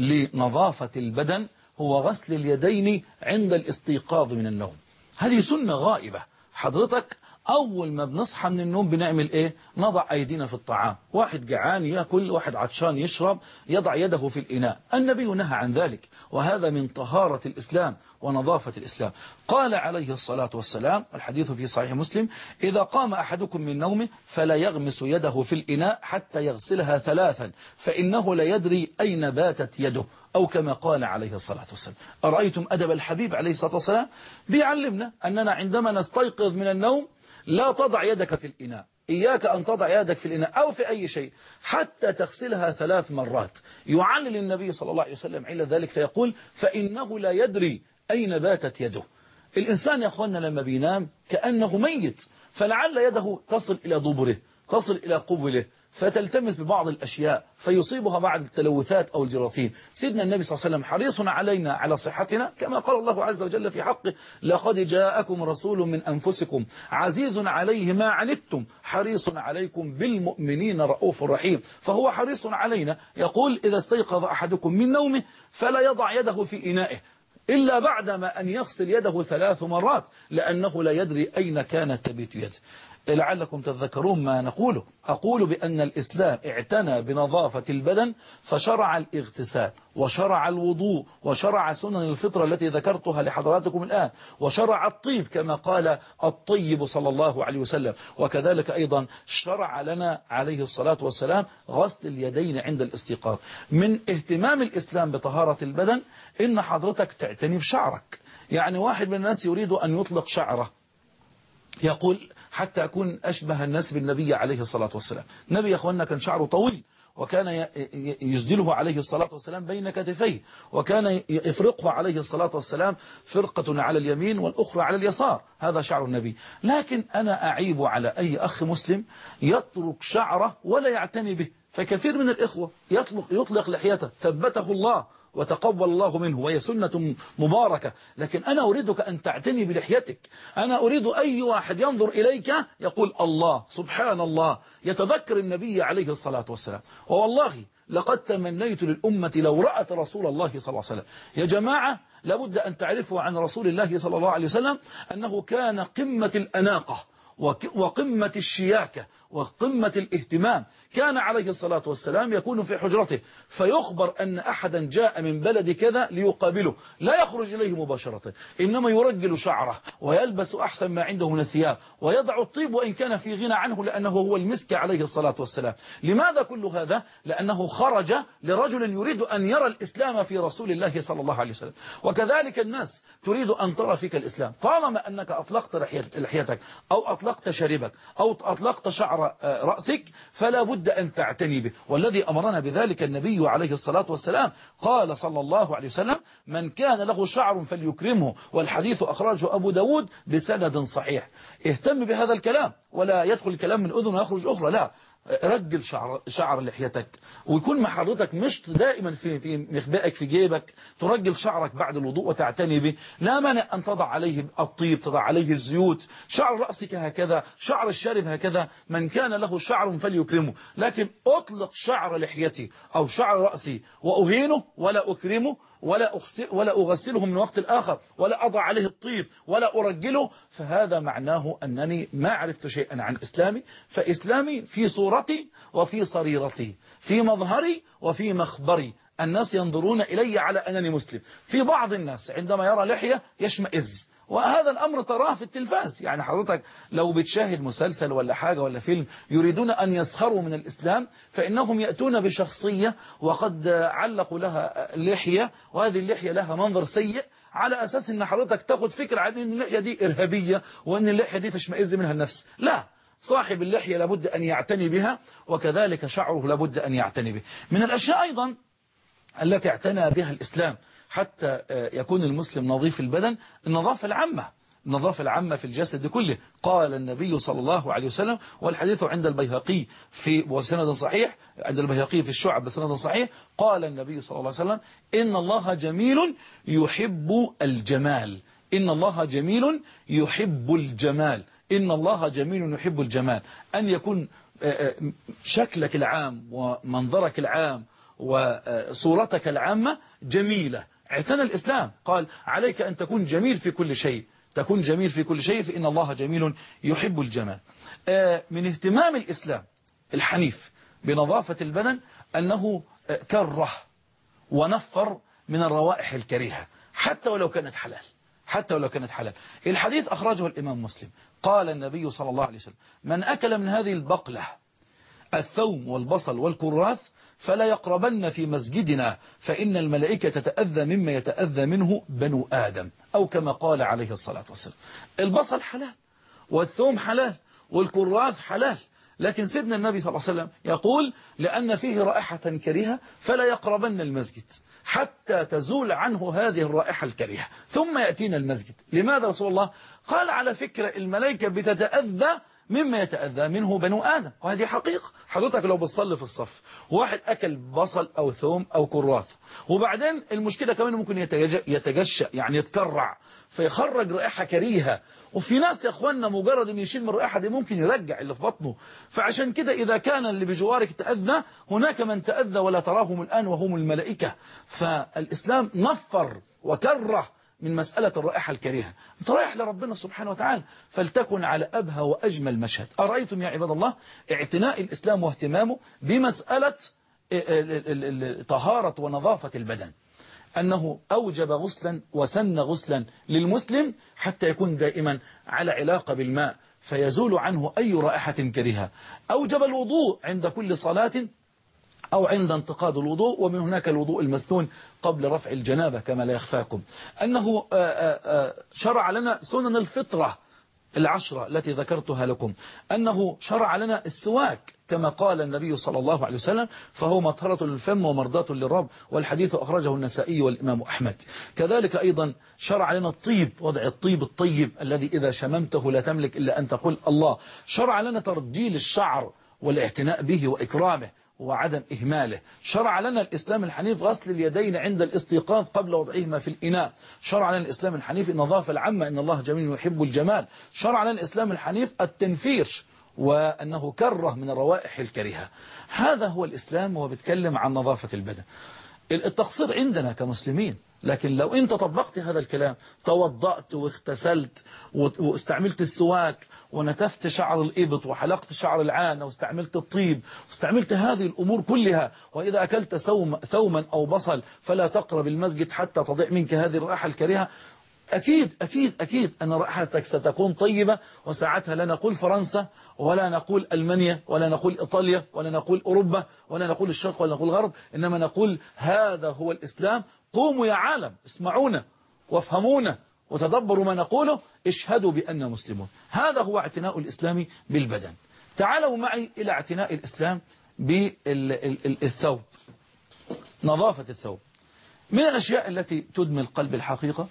لنظافة البدن هو غسل اليدين عند الاستيقاظ من النوم. هذه سنة غائبة. حضرتك أول ما بنصحى من النوم بنعمل إيه؟ نضع أيدينا في الطعام. واحد جعان يأكل، واحد عطشان يشرب، يضع يده في الإناء. النبي نهى عن ذلك، وهذا من طهارة الإسلام ونظافة الإسلام. قال عليه الصلاة والسلام، الحديث في صحيح مسلم: إذا قام أحدكم من نومه فلا يغمس يده في الإناء حتى يغسلها ثلاثا فإنه لا يدري أين باتت يده، أو كما قال عليه الصلاة والسلام. أرأيتم أدب الحبيب عليه الصلاة والسلام؟ بيعلمنا أننا عندما نستيقظ من النوم لا تضع يدك في الإناء، إياك أن تضع يدك في الإناء أو في أي شيء حتى تغسلها 3 مرات. يعلل النبي صلى الله عليه وسلم على ذلك فيقول: فإنه لا يدري أين باتت يده. الإنسان يا أخوانا لما بينام كأنه ميت، فلعل يده تصل إلى ضبره، تصل إلى قبله، فتلتمس ببعض الأشياء فيصيبها بعض التلوثات أو الجراثيم. سيدنا النبي صلى الله عليه وسلم حريص علينا على صحتنا، كما قال الله عز وجل في حقه: لقد جاءكم رسول من أنفسكم عزيز عليه ما عنتم حريص عليكم بالمؤمنين رؤوف رحيم. فهو حريص علينا. يقول: إذا استيقظ أحدكم من نومه فلا يضع يده في إنائه إلا بعدما أن يغسل يده 3 مرات، لأنه لا يدري أين كانت تبيت يده. لعلكم تذكرون ما نقوله. أقول بأن الإسلام اعتنى بنظافة البدن، فشرع الاغتسال وشرع الوضوء وشرع سنن الفطرة التي ذكرتها لحضراتكم الآن، وشرع الطيب كما قال الطيب صلى الله عليه وسلم. وكذلك أيضا شرع لنا عليه الصلاة والسلام غسل اليدين عند الاستيقاظ. من اهتمام الإسلام بطهارة البدن إن حضرتك تعتني بشعرك. يعني واحد من الناس يريد أن يطلق شعره، يقول: حتى أكون أشبه الناس بالنبي عليه الصلاة والسلام. النبي يا أخوانا كان شعره طويل، وكان يسدله عليه الصلاة والسلام بين كتفيه، وكان يفرقه عليه الصلاة والسلام فرقة على اليمين والأخرى على اليسار. هذا شعر النبي. لكن أنا أعيب على أي أخ مسلم يترك شعره ولا يعتني به. فكثير من الإخوة يطلق لحيته، ثبته الله وتقبل الله منه، وهي سنة مباركة، لكن أنا أريدك أن تعتني بلحيتك. أنا أريد أي واحد ينظر إليك يقول الله سبحان الله، يتذكر النبي عليه الصلاة والسلام. ووالله لقد تمنيت للأمة لو رأت رسول الله صلى الله عليه وسلم. يا جماعة لابد أن تعرفوا عن رسول الله صلى الله عليه وسلم أنه كان قمة الأناقة وقمة الشياكة وقمة الاهتمام. كان عليه الصلاة والسلام يكون في حجرته فيخبر أن أحدا جاء من بلد كذا ليقابله، لا يخرج إليه مباشرة، إنما يرجل شعره ويلبس أحسن ما عنده من الثياب ويضع الطيب وإن كان في غنى عنه، لأنه هو المسك عليه الصلاة والسلام. لماذا كل هذا؟ لأنه خرج لرجل يريد أن يرى الإسلام في رسول الله صلى الله عليه وسلم. وكذلك الناس تريد أن ترى فيك الإسلام. طالما أنك أطلقت لحيتك أو أطلقت شاربك أو أطلقت شعر رأسك فلا بد أن تعتني به. والذي أمرنا بذلك النبي عليه الصلاة والسلام، قال صلى الله عليه وسلم: من كان له شعر فليكرمه. والحديث أخرجه أبو داود بسند صحيح. اهتم بهذا الكلام، ولا يدخل الكلام من أذن ويخرج أخرى، لا، رجل شعر لحيتك، ويكون مع حضرتك مشط دائما في مخبئك في جيبك، ترجل شعرك بعد الوضوء وتعتني به. لا مانع أن تضع عليه الطيب، تضع عليه الزيوت. شعر رأسك هكذا، شعر الشارب هكذا. من كان له شعر فليكرمه. لكن أطلق شعر لحيتي أو شعر رأسي وأهينه ولا أكرمه ولا أغسله من وقت الآخر ولا أضع عليه الطيب ولا أرجله، فهذا معناه أنني ما عرفت شيئا عن إسلامي. فإسلامي في صورتي وفي صريرتي، في مظهري وفي مخبري. الناس ينظرون إلي على أنني مسلم. في بعض الناس عندما يرى لحية يشمئز، وهذا الأمر تراه في التلفاز. يعني حضرتك لو بتشاهد مسلسل ولا حاجة ولا فيلم يريدون أن يسخروا من الإسلام، فإنهم يأتون بشخصية وقد علقوا لها لحية، وهذه اللحية لها منظر سيء، على أساس أن حضرتك تاخد فكرة عن أن اللحية دي إرهابية وأن اللحية دي تشمئز منها النفس. لا، صاحب اللحية لابد أن يعتني بها، وكذلك شعره لابد أن يعتني به. من الأشياء أيضا التي اعتنى بها الإسلام حتى يكون المسلم نظيف البدن، النظافة العامة. النظافة العامة في الجسد كله. قال النبي صلى الله عليه وسلم، والحديث عند البيهقي بسند صحيح، عند البيهقي في الشعب بسند صحيح، قال النبي صلى الله عليه وسلم: إن الله جميل يحب الجمال. إن الله جميل يحب الجمال. إن الله جميل يحب الجمال. أن يكون شكلك العام ومنظرك العام وصورتك العامة جميلة. اعتنى الإسلام، قال: عليك أن تكون جميل في كل شيء، تكون جميل في كل شيء، فإن الله جميل يحب الجمال. من اهتمام الإسلام الحنيف بنظافة البدن أنه كره ونفر من الروائح الكريهة حتى ولو كانت حلال، حتى ولو كانت حلال. الحديث أخرجه الإمام مسلم. قال النبي صلى الله عليه وسلم: من أكل من هذه البقلة الثوم والبصل والكراث فلا يقربن في مسجدنا، فإن الملائكة تتأذى مما يتأذى منه بنو آدم، أو كما قال عليه الصلاة والسلام. البصل حلال والثوم حلال والكراث حلال، لكن سيدنا النبي صلى الله عليه وسلم يقول: لأن فيه رائحة كريهة فلا يقربن المسجد حتى تزول عنه هذه الرائحة الكريهة ثم يأتينا المسجد. لماذا رسول الله؟ قال: على فكرة الملائكة بتتأذى مما يتأذى منه بنو آدم، وهذه حقيقة. حضرتك لو بتصلي في الصف واحد أكل بصل أو ثوم أو كراث، وبعدين المشكلة كمان ممكن يتجشأ، يعني يتكرع فيخرج رائحة كريهة. وفي ناس يا أخوانا مجرد أن يشيل من الرائحة دي ممكن يرجع اللي في بطنه. فعشان كده إذا كان اللي بجوارك تأذى، هناك من تأذى ولا تراهم الآن وهم الملائكة. فالإسلام نفر وكره من مسألة الرائحة الكريهة. انت رايح لربنا سبحانه وتعالى، فلتكن على أبهى وأجمل مشهد. أرأيتم يا عباد الله اعتناء الإسلام واهتمامه بمسألة طهارة ونظافة البدن، أنه أوجب غسلا وسن غسلا للمسلم حتى يكون دائما على علاقة بالماء فيزول عنه أي رائحة كريهة. أوجب الوضوء عند كل صلاة أو عند انتقاد الوضوء، ومن هناك الوضوء المسنون قبل رفع الجنابة كما لا يخفاكم. أنه شرع لنا سنن الفطرة 10 التي ذكرتها لكم. أنه شرع لنا السواك كما قال النبي صلى الله عليه وسلم فهو مطهرة للفم ومرضاة للرب، والحديث أخرجه النسائي والإمام أحمد. كذلك أيضا شرع لنا الطيب، وضع الطيب الطيب الذي إذا شممته لا تملك إلا أن تقول الله. شرع لنا ترجيل الشعر والاعتناء به وإكرامه وعدم إهماله. شرع لنا الإسلام الحنيف غسل اليدين عند الاستيقاظ قبل وضعهما في الإناء. شرع لنا الإسلام الحنيف النظافة العامة، إن الله جميل يحب الجمال. شرع لنا الإسلام الحنيف التنفير، وأنه كره من الروائح الكريهة. هذا هو الإسلام، وهو بيتكلم عن نظافة البدن. التقصير عندنا كمسلمين، لكن لو أنت طبقت هذا الكلام، توضأت واغتسلت واستعملت السواك ونتفت شعر الإبط وحلقت شعر العانة واستعملت الطيب واستعملت هذه الأمور كلها، وإذا أكلت ثوما أو بصل فلا تقرب المسجد حتى تضيع منك هذه الرائحة الكريهة، أكيد أكيد أكيد أن رائحتك ستكون طيبة. وساعتها لا نقول فرنسا ولا نقول ألمانيا ولا نقول إيطاليا ولا نقول أوروبا ولا نقول الشرق ولا نقول الغرب، إنما نقول هذا هو الإسلام. قوموا يا عالم، اسمعونا وافهمونا وتدبروا ما نقوله، اشهدوا بأننا مسلمون. هذا هو اعتناء الإسلام بالبدن. تعالوا معي إلى اعتناء الإسلام بالثوب، نظافة الثوب. من الأشياء التي تدمي القلب الحقيقة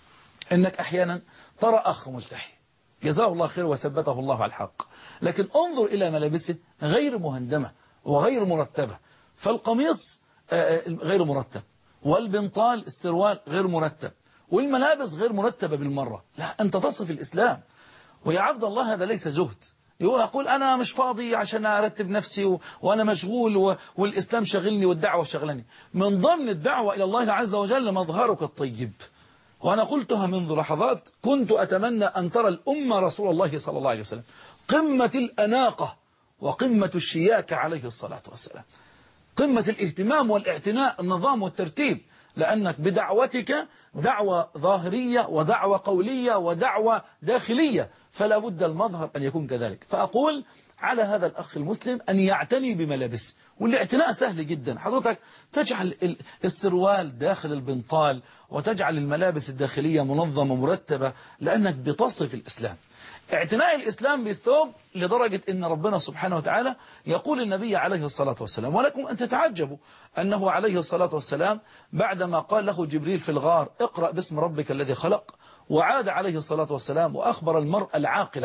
إنك أحيانا ترى أخ ملتحي جزاه الله خير وثبته الله على الحق، لكن انظر إلى ملابسه غير مهندمة وغير مرتبة. فالقميص غير مرتب، والبنطال السروال غير مرتب، والملابس غير مرتبة بالمرة. لا، أنت تصف الإسلام. ويا عبد الله هذا ليس زهد. يقول أنا مش فاضي عشان أرتب نفسي وأنا مشغول والإسلام شغلني والدعوة شغلني. من ضمن الدعوة إلى الله عز وجل مظهرك الطيب. وأنا قلتها منذ لحظات، كنت أتمنى أن ترى الأمة رسول الله صلى الله عليه وسلم قمة الأناقة وقمة الشياكة عليه الصلاة والسلام، قمة الاهتمام والاعتناء، النظام والترتيب، لأنك بدعوتك دعوة ظاهرية ودعوة قولية ودعوة داخلية، فلا بد المظهر أن يكون كذلك. فأقول على هذا الأخ المسلم أن يعتني بملابسه، والاعتناء سهل جدا. حضرتك تجعل السروال داخل البنطال وتجعل الملابس الداخلية منظمة مرتبة، لأنك بتصف الإسلام. اعتناء الإسلام بالثوب لدرجة أن ربنا سبحانه وتعالى يقول النبي عليه الصلاة والسلام، ولكم أن تتعجبوا أنه عليه الصلاة والسلام بعدما قال له جبريل في الغار اقرأ باسم ربك الذي خلق، وعاد عليه الصلاة والسلام وأخبر المرأة العاقلة،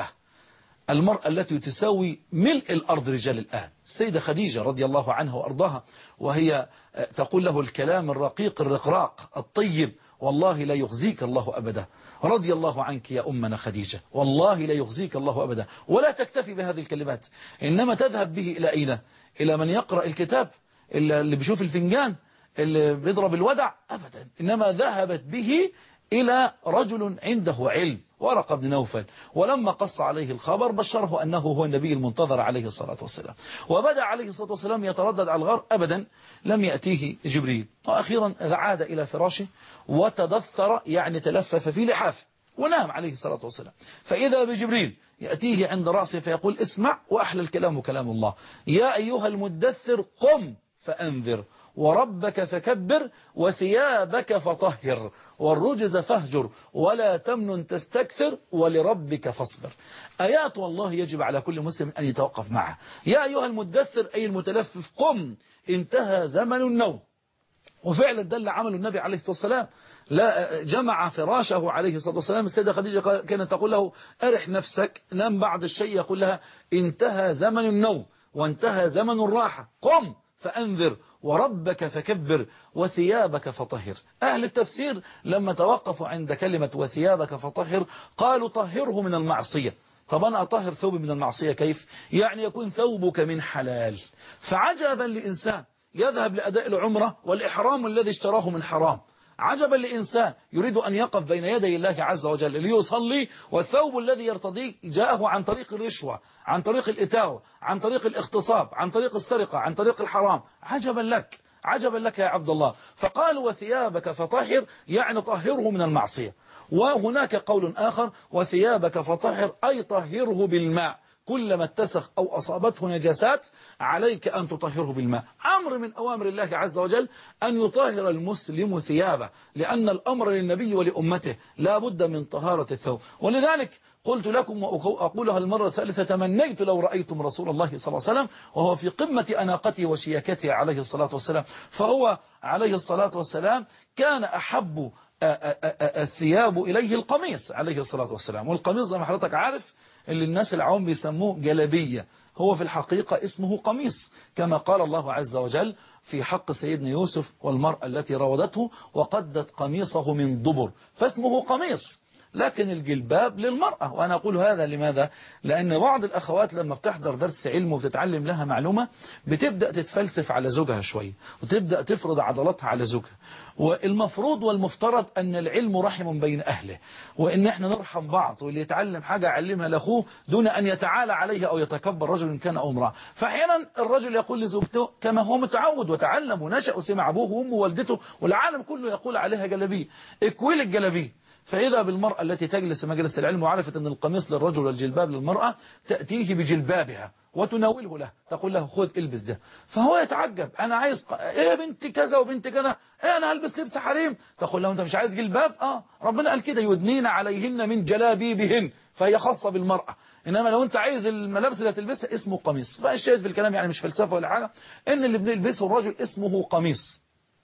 المرأة التي تساوي ملء الأرض رجال الآن، السيدة خديجة رضي الله عنها وأرضاها، وهي تقول له الكلام الرقيق الرقراق الطيب: والله لا يخزيك الله أبدا، رضي الله عنك يا أمنا خديجة، والله لا يخزيك الله أبدا. ولا تكتفي بهذه الكلمات، إنما تذهب به إلى أين؟ إلى من يقرأ الكتاب، اللي بيشوف الفنجان، اللي بيضرب الودع؟ أبدا، إنما ذهبت به إلى رجل عنده علم، ورقة بن نوفل، ولما قص عليه الخبر بشره أنه هو النبي المنتظر عليه الصلاة والسلام. وبدأ عليه الصلاة والسلام يتردد على الغار، أبدا لم يأتيه جبريل. وأخيرا عاد إلى فراشه وتدثر، يعني تلفف في لحافه ونام عليه الصلاة والسلام. فإذا بجبريل يأتيه عند رأسه فيقول: اسمع، وأحلى الكلام كلام الله، يا أيها المدثر قم فأنذر، وربك فكبر، وثيابك فطهر، والرجز فاهجر، ولا تمنن تستكثر، ولربك فاصبر. آيات والله يجب على كل مسلم أن يتوقف معها. يا أيها المدثر أي المتلفف قم، انتهى زمن النوم. وفعلا دل عمل النبي عليه الصلاة والسلام، لا جمع فراشه عليه الصلاة والسلام. السيدة خديجة كانت تقول له: أرح نفسك، نام بعض الشيء. يقول لها: انتهى زمن النوم وانتهى زمن الراحة، قم فأنذر، وربك فكبر، وثيابك فطهر. أهل التفسير لما توقفوا عند كلمة وثيابك فطهر قالوا: طهره من المعصية. طب أنا أطهر ثوبي من المعصية كيف؟ يعني يكون ثوبك من حلال. فعجبا لإنسان يذهب لأداء العمرة والإحرام الذي اشتراه من حرام، عجبا لإنسان يريد أن يقف بين يدي الله عز وجل ليصلي، والثوب الذي يرتضيه جاءه عن طريق الرشوة، عن طريق الإتاوة، عن طريق الاغتصاب، عن طريق السرقة، عن طريق الحرام. عجبا لك، عجبا لك يا عبد الله. فقالوا: وثيابك فطهر، يعني طهره من المعصية. وهناك قول آخر: وثيابك فطهر أي طهره بالماء، كلما اتسخ أو أصابته نجاسات عليك أن تطهره بالماء. أمر من أوامر الله عز وجل أن يطهر المسلم ثيابه، لأن الأمر للنبي ولأمته لا بد من طهارة الثوب. ولذلك قلت لكم وأقولها المرة الثالثة: تمنيت لو رأيتم رسول الله صلى الله عليه وسلم وهو في قمة أناقته وشياكته عليه الصلاة والسلام. فهو عليه الصلاة والسلام كان أحب الثياب إليه القميص عليه الصلاة والسلام. والقميص زي ما حضرتك عارف اللي الناس العوام بيسموه جلبية، هو في الحقيقة اسمه قميص، كما قال الله عز وجل في حق سيدنا يوسف والمرأة التي راودته: وقدت قميصه من دبر، فاسمه قميص. لكن الجلباب للمرأة. وأنا أقول هذا لماذا؟ لأن بعض الأخوات لما بتحضر درس علم وبتتعلم لها معلومة بتبدأ تتفلسف على زوجها شوية وتبدأ تفرض عضلاتها على زوجها. والمفروض والمفترض أن العلم رحم بين أهله، وإن احنا نرحم بعض، واللي يتعلم حاجة علمها لأخوه دون أن يتعالى عليها أو يتكبر، رجل إن كان أو امرأة. فأحيانا الرجل يقول لزوجته كما هو متعود وتعلم ونشأ وسمع أبوه وأمه ووالدته والعالم كله يقول عليها جلبيه، اكويل الجلبيه. فإذا بالمرأة التي تجلس مجلس العلم وعرفت أن القميص للرجل والجلباب للمرأة، تأتيه بجلبابها وتناوله له، تقول له خذ البس ده. فهو يتعجب: أنا عايز إيه بنت كذا وبنت كذا، إيه أنا هلبس لبس حريم. تقول له: أنت مش عايز جلباب؟ ربنا قال كده: يدنين عليهن من جلابيبهن، فهي خاصة بالمرأة. إنما لو أنت عايز الملابس اللي هتلبسها اسمه قميص. فالشاهد في الكلام يعني مش فلسفة ولا حاجة، إن اللي بنلبسه الرجل اسمه قميص.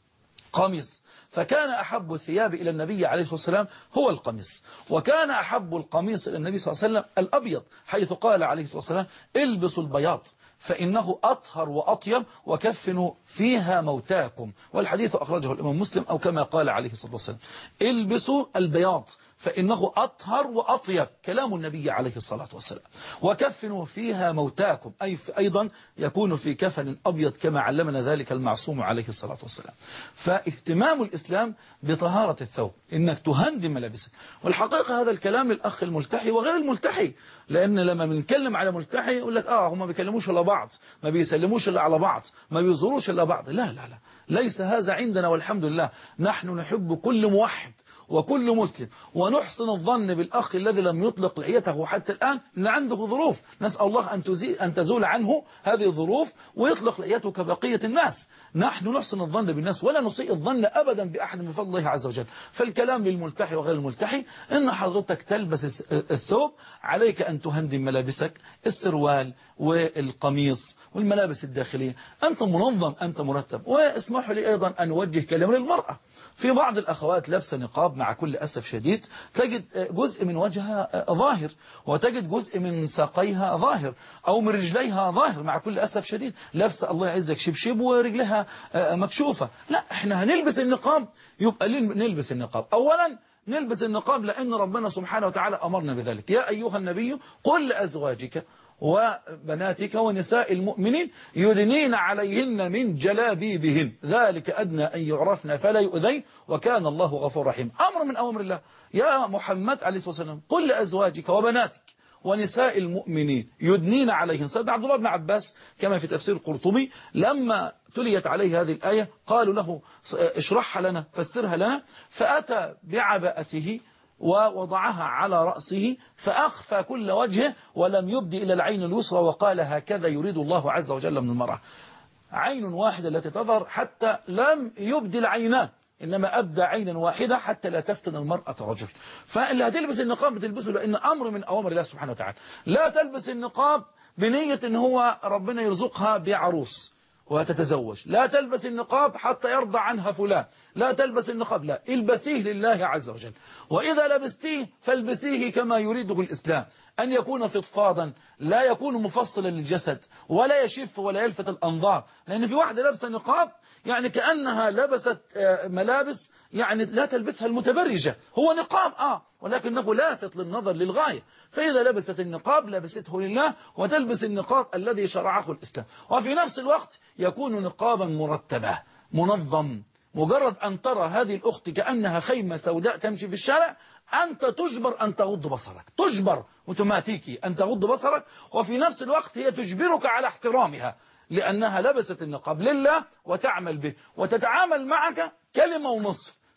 فكان أحب الثياب إلى النبي عليه الصلاة والسلام هو القميص. وكان أحب القميص إلى النبي صلى الله عليه وسلم الأبيض، حيث قال عليه الصلاة والسلام: البسوا البياض فإنه أطهر وأطيب وكفنوا فيها موتاكم. والحديث أخرجه الإمام مسلم، أو كما قال عليه الصلاة والسلام: البسوا البياض فإنه أطهر وأطيب، كلام النبي عليه الصلاة والسلام. وكفنوا فيها موتاكم، أي أيضا يكون في كفن أبيض كما علمنا ذلك المعصوم عليه الصلاة والسلام. فاهتمام الإسلام بطهارة الثوب، إنك تهندم ملابسك. والحقيقة هذا الكلام للأخ الملتحي وغير الملتحي، لأن لما بنتكلم على ملتحي يقول لك هم ما بيكلموش إلا بعض، ما بيسلموش إلا على بعض، ما بيزوروش إلا بعض. لا لا لا، ليس هذا عندنا والحمد لله. نحن نحب كل موحد وكل مسلم، ونحسن الظن بالأخ الذي لم يطلق لحيته حتى الآن، إن عنده ظروف، نسأل الله أن تزول عنه هذه الظروف ويطلق لحيته كبقية الناس. نحن نحسن الظن بالناس ولا نسيء الظن أبدا بأحد من فضل الله عز وجل. فالكلام للملتحي وغير الملتحي: إن حضرتك تلبس الثوب، عليك أن تهندم ملابسك، السروال والقميص والملابس الداخلية، أنت منظم، أنت مرتب. واسمحوا لي أيضا أن أوجه كلام للمرأة. في بعض الأخوات لابسة نقاب، مع كل أسف شديد تجد جزء من وجهها ظاهر، وتجد جزء من ساقيها ظاهر، أو من رجليها ظاهر، مع كل أسف شديد لابسة الله يعزك شبشب ورجلها مكشوفة. لا، احنا هنلبس النقاب، يبقى نلبس النقاب. أولا نلبس النقاب لأن ربنا سبحانه وتعالى أمرنا بذلك: يا أيها النبي قل لأزواجك وبناتك ونساء المؤمنين يدنين عليهن من جلابيبهن ذلك أدنى أن يعرفن فلا يؤذين وكان الله غفور رحيم. أمر من أوامر الله. يا محمد عليه الصلاة والسلام قل لأزواجك وبناتك ونساء المؤمنين يدنين عليهن. سيدنا عبد الله بن عباس كما في تفسير القرطبي لما تليت عليه هذه الآية قالوا له: اشرحها لنا، فسرها لنا. فأتى بعباءته ووضعها على رأسه فأخفى كل وجهه ولم يبدي إلى العين اليسرى، وقال: هكذا يريد الله عز وجل من المرأة. عين واحدة التي تظهر حتى لم يبدي العينان، إنما أبدى عينا واحدة حتى لا تفتن المرأة رجل. فاللي هتلبس النقاب بتلبسه لأن أمر من أوامر الله سبحانه وتعالى. لا تلبس النقاب بنية إن هو ربنا يرزقها بعروس وتتزوج. لا تلبس النقاب حتى يرضى عنها فلان. لا تلبس النقاب، لا، البسيه لله عز وجل. وإذا لبستيه فالبسيه كما يريده الإسلام، أن يكون فضفاضا، لا يكون مفصلا للجسد، ولا يشف ولا يلفت الأنظار. لأن في واحدة لابسة نقاب يعني كأنها لبست ملابس يعني لا تلبسها المتبرجة. هو نقاب ولكنه لافت للنظر للغاية. فإذا لبست النقاب لبسته لله، وتلبس النقاب الذي شرعه الإسلام. وفي نفس الوقت يكون نقابا مرتبا منظم. مجرد أن ترى هذه الأخت كأنها خيمة سوداء تمشي في الشارع، أنت تجبر أن تغض بصرك، تجبر اوتوماتيكي أن تغض بصرك. وفي نفس الوقت هي تجبرك على احترامها، لأنها لبست النقاب لله وتعمل به وتتعامل معك كلمة ونصف.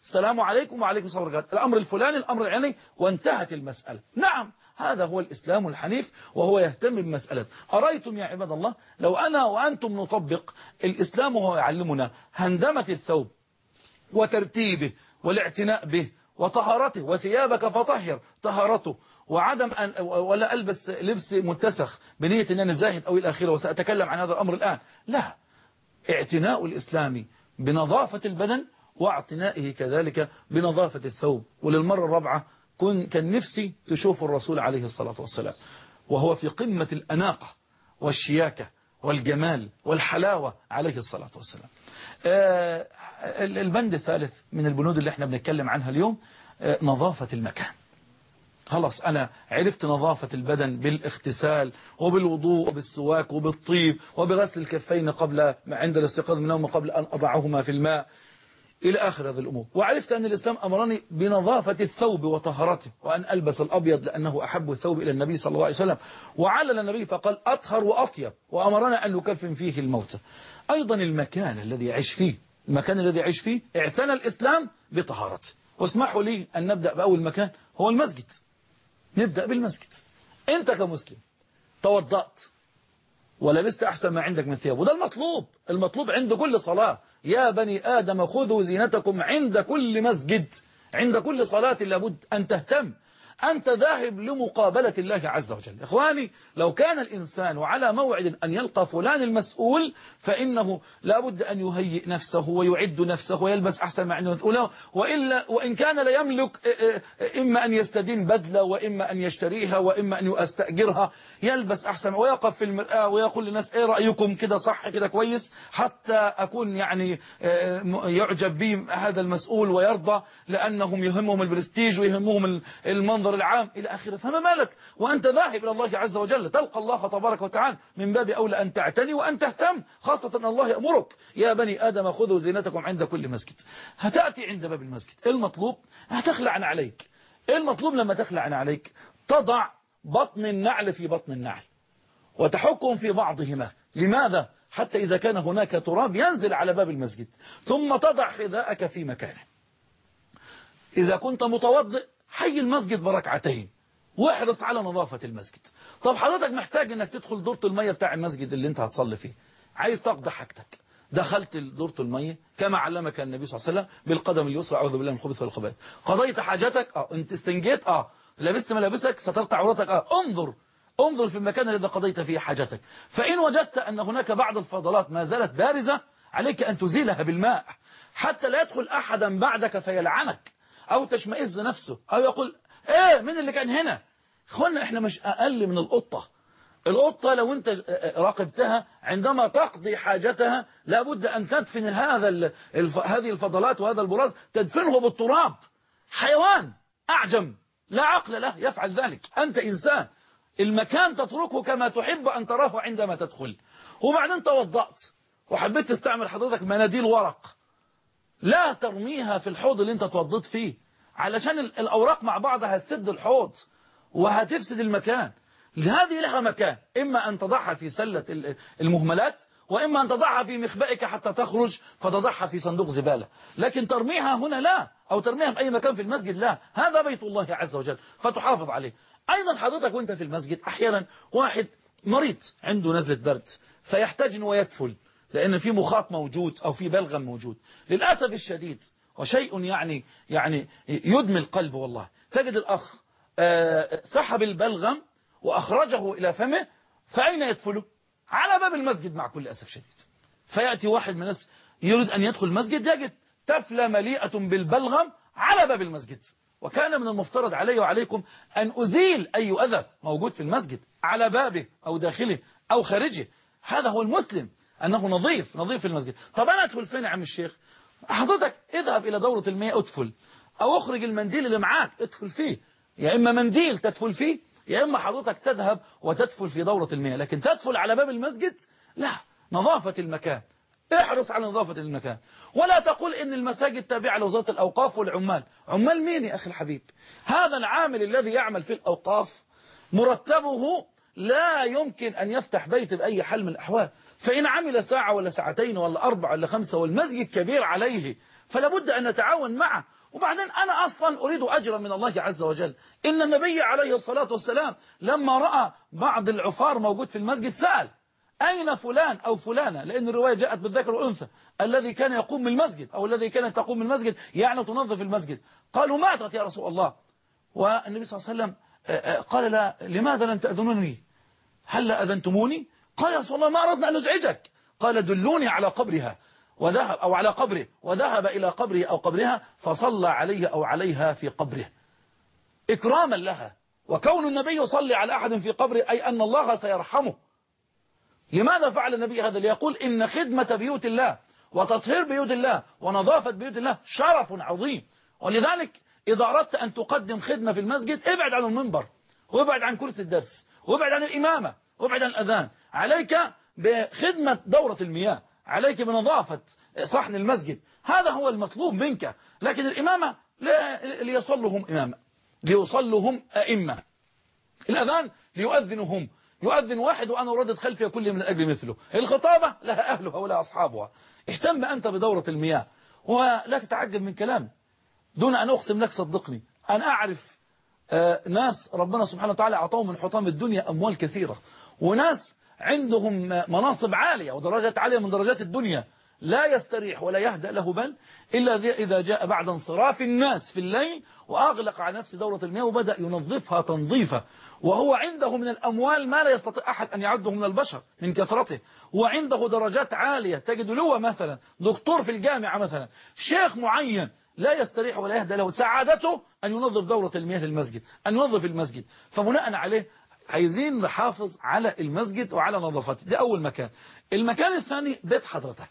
السلام عليكم وعليكم السلام ورحمة الله، الأمر الفلاني الأمر العلاني، وانتهت المسألة. نعم، هذا هو الإسلام الحنيف، وهو يهتم بمسألة. أرأيتم يا عباد الله لو أنا وأنتم نطبق الإسلام وهو يعلمنا هندمة الثوب وترتيبه والاعتناء به وطهارته، وثيابك فطهر طهارته، وعدم أن ولا ألبس لبس متسخ بنية أن أنا زاهد أو إلى آخره، وسأتكلم عن هذا الأمر الآن. لا، اعتناء الإسلام بنظافة البدن واعتنائه كذلك بنظافة الثوب. وللمرة الرابعة كان نفسي تشوف الرسول عليه الصلاة والسلام وهو في قمة الأناقة والشياكة والجمال والحلاوة عليه الصلاة والسلام. البند الثالث من البنود اللي احنا بنتكلم عنها اليوم نظافة المكان. خلاص أنا عرفت نظافة البدن بالاغتسال وبالوضوء وبالسواك وبالطيب وبغسل الكفين قبل عند الاستيقاظ من النوم قبل أن أضعهما في الماء إلى آخر هذه الأمور. وعرفت أن الإسلام أمرني بنظافة الثوب وطهارته، وأن ألبس الأبيض لأنه أحب الثوب إلى النبي صلى الله عليه وسلم، وعلل النبي فقال أطهر وأطيب، وأمرنا أن نكفن فيه الموتى. أيضا المكان الذي يعيش فيه اعتنى الإسلام بطهارته. واسمحوا لي أن نبدأ بأول مكان هو المسجد. نبدأ بالمسجد. أنت كمسلم توضأت ولبست أحسن ما عندك من ثياب، وده المطلوب عند كل صلاة. يا بني آدم خذوا زينتكم عند كل مسجد، عند كل صلاة لابد أن تهتم. أنت ذاهب لمقابلة الله عز وجل. إخواني، لو كان الإنسان على موعد أن يلقى فلان المسؤول فإنه لابد أن يهيئ نفسه ويعد نفسه ويلبس أحسن ما عنده، وإن كان لا يملك إما أن يستدين بدلة وإما أن يشتريها وإما أن يستأجرها، يلبس أحسن ويقف في المرآة ويقول للناس إيه رأيكم كده صح كده كويس، حتى أكون يعني يعجب بي هذا المسؤول ويرضى، لأنهم يهمهم البرستيج ويهمهم المنظر العام إلى آخره. فما مالك وأنت ذاهب إلى الله عز وجل تلقى الله تبارك وتعالى؟ من باب أولى أن تعتني وأن تهتم، خاصة أن الله يأمرك يا بني آدم خذوا زينتكم عند كل مسجد. هتأتي عند باب المسجد، المطلوب هتخلع عليك. المطلوب لما تخلع عليك تضع بطن النعل في بطن النعل وتحكم في بعضهما. لماذا؟ حتى إذا كان هناك تراب ينزل على باب المسجد، ثم تضع حذاءك في مكانه. إذا كنت متوضئ حي المسجد بركعتين واحرص على نظافة المسجد. طب حضرتك محتاج انك تدخل دورة المية بتاع المسجد اللي انت هتصلي فيه، عايز تقضي حاجتك، دخلت دورة المية كما علمك النبي صلى الله عليه وسلم بالقدم اليسرى، اعوذ بالله من الخبث والخبائث. قضيت حاجتك، انت استنجيت، لبست ملابسك، سترت عورتك، انظر في المكان الذي قضيت فيه حاجتك. فإن وجدت أن هناك بعض الفضلات ما زالت بارزة عليك أن تزيلها بالماء، حتى لا يدخل أحدا بعدك فيلعنك أو تشمئز نفسه أو يقول إيه مين اللي كان هنا. إخوانا إحنا مش أقل من القطة. القطة لو أنت راقبتها عندما تقضي حاجتها لابد أن تدفن هذه الفضلات وهذا البراز، تدفنه بالتراب. حيوان أعجم لا عقل له يفعل ذلك. أنت إنسان، المكان تتركه كما تحب أن تراه عندما تدخل. وبعدين توضأت وحبيت تستعمل حضرتك مناديل ورق، لا ترميها في الحوض اللي انت توضيت فيه، علشان الأوراق مع بعضها هتسد الحوض وهتفسد المكان. هذه لها مكان، إما أن تضعها في سلة المهملات، وإما أن تضعها في مخبئك حتى تخرج فتضعها في صندوق زبالة. لكن ترميها هنا لا، أو ترميها في أي مكان في المسجد لا، هذا بيت الله عز وجل فتحافظ عليه. أيضا حضرتك وانت في المسجد أحيانا واحد مريض عنده نزلة برد فيحتاج أنه يدفل لأن في مخاط موجود أو في بلغم موجود. للأسف الشديد وشيء يعني يدمي القلب والله، تجد الأخ سحب البلغم وأخرجه إلى فمه، فأين يدفله؟ على باب المسجد مع كل أسف شديد. فيأتي واحد من الناس يريد أن يدخل المسجد يجد تفلة مليئة بالبلغم على باب المسجد. وكان من المفترض علي وعليكم أن أزيل أي أذى موجود في المسجد على بابه أو داخله أو خارجه. هذا هو المسلم، أنه نظيف في المسجد. طب أنا أدخل فين يا عم الشيخ؟ حضرتك اذهب إلى دورة المياه أدفل، أو أخرج المنديل اللي معاك ادخل فيه، يا إما منديل تدفل فيه يا إما حضرتك تذهب وتدفل في دورة المياه. لكن تدفل على باب المسجد لا. نظافة المكان، احرص على نظافة المكان. ولا تقول إن المساجد تابعة لوزارة الأوقاف والعمال. عمال مين يا أخي الحبيب؟ هذا العامل الذي يعمل في الأوقاف مرتبه لا يمكن أن يفتح بيت بأي حال من الأحوال. فإن عمل ساعة ولا ساعتين ولا 4 ولا 5 والمسجد كبير عليه فلا بد أن نتعاون معه. وبعدين أنا أصلا أريد أجرا من الله عز وجل. إن النبي عليه الصلاة والسلام لما رأى بعض العفار موجود في المسجد سأل أين فلان أو فلانة، لأن الرواية جاءت بالذكر والأنثى، الذي كان يقوم من المسجد أو الذي كانت تقوم من المسجد يعني تنظف المسجد. قالوا ماتت يا رسول الله. والنبي صلى الله عليه وسلم قال لا، لماذا لم تأذنوني؟ هل أذنتموني؟ قال يا رسول الله ما أردنا أن نزعجك. قال دلوني على قبرها، وذهب أو على قبره، وذهب إلى قبره أو قبرها فصلى عليه أو عليها في قبره إكراما لها. وكون النبي يصلي على أحد في قبره أي أن الله سيرحمه. لماذا فعل النبي هذا؟ ليقول إن خدمة بيوت الله وتطهير بيوت الله ونظافة بيوت الله شرف عظيم. ولذلك إذا أردت أن تقدم خدمة في المسجد ابعد عن المنبر، وابعد عن كرسي الدرس، وابعد عن الإمامة، وابعد عن الأذان. عليك بخدمة دورة المياه، عليك بنظافة صحن المسجد. هذا هو المطلوب منك. لكن الإمامة ليصلهم إمامة، ليصلهم أئمة. الأذان ليؤذنهم، يؤذن واحد وأنا أردد خلفي كل من أجل مثله. الخطابة لها أهلها ولا أصحابها. اهتم أنت بدورة المياه ولا تتعجب من كلام. دون أن أقسم لك صدقني أنا أعرف ناس ربنا سبحانه وتعالى أعطاهم من حطام الدنيا أموال كثيرة، وناس عندهم مناصب عالية ودرجات عالية من درجات الدنيا، لا يستريح ولا يهدأ له بل إلا إذا جاء بعد انصراف الناس في الليل وأغلق على نفسه دورة المياه وبدأ ينظفها تنظيفا، وهو عنده من الأموال ما لا يستطيع أحد أن يعده من البشر من كثرته، وعنده درجات عالية. تجد له مثلا دكتور في الجامعة مثلا، شيخ معين، لا يستريح ولا يهدأ له، سعادته أن ينظف دورة المياه للمسجد، أن ينظف المسجد. فبناء عليه عايزين نحافظ على المسجد وعلى نظافته. ده أول مكان. المكان الثاني بيت حضرتك.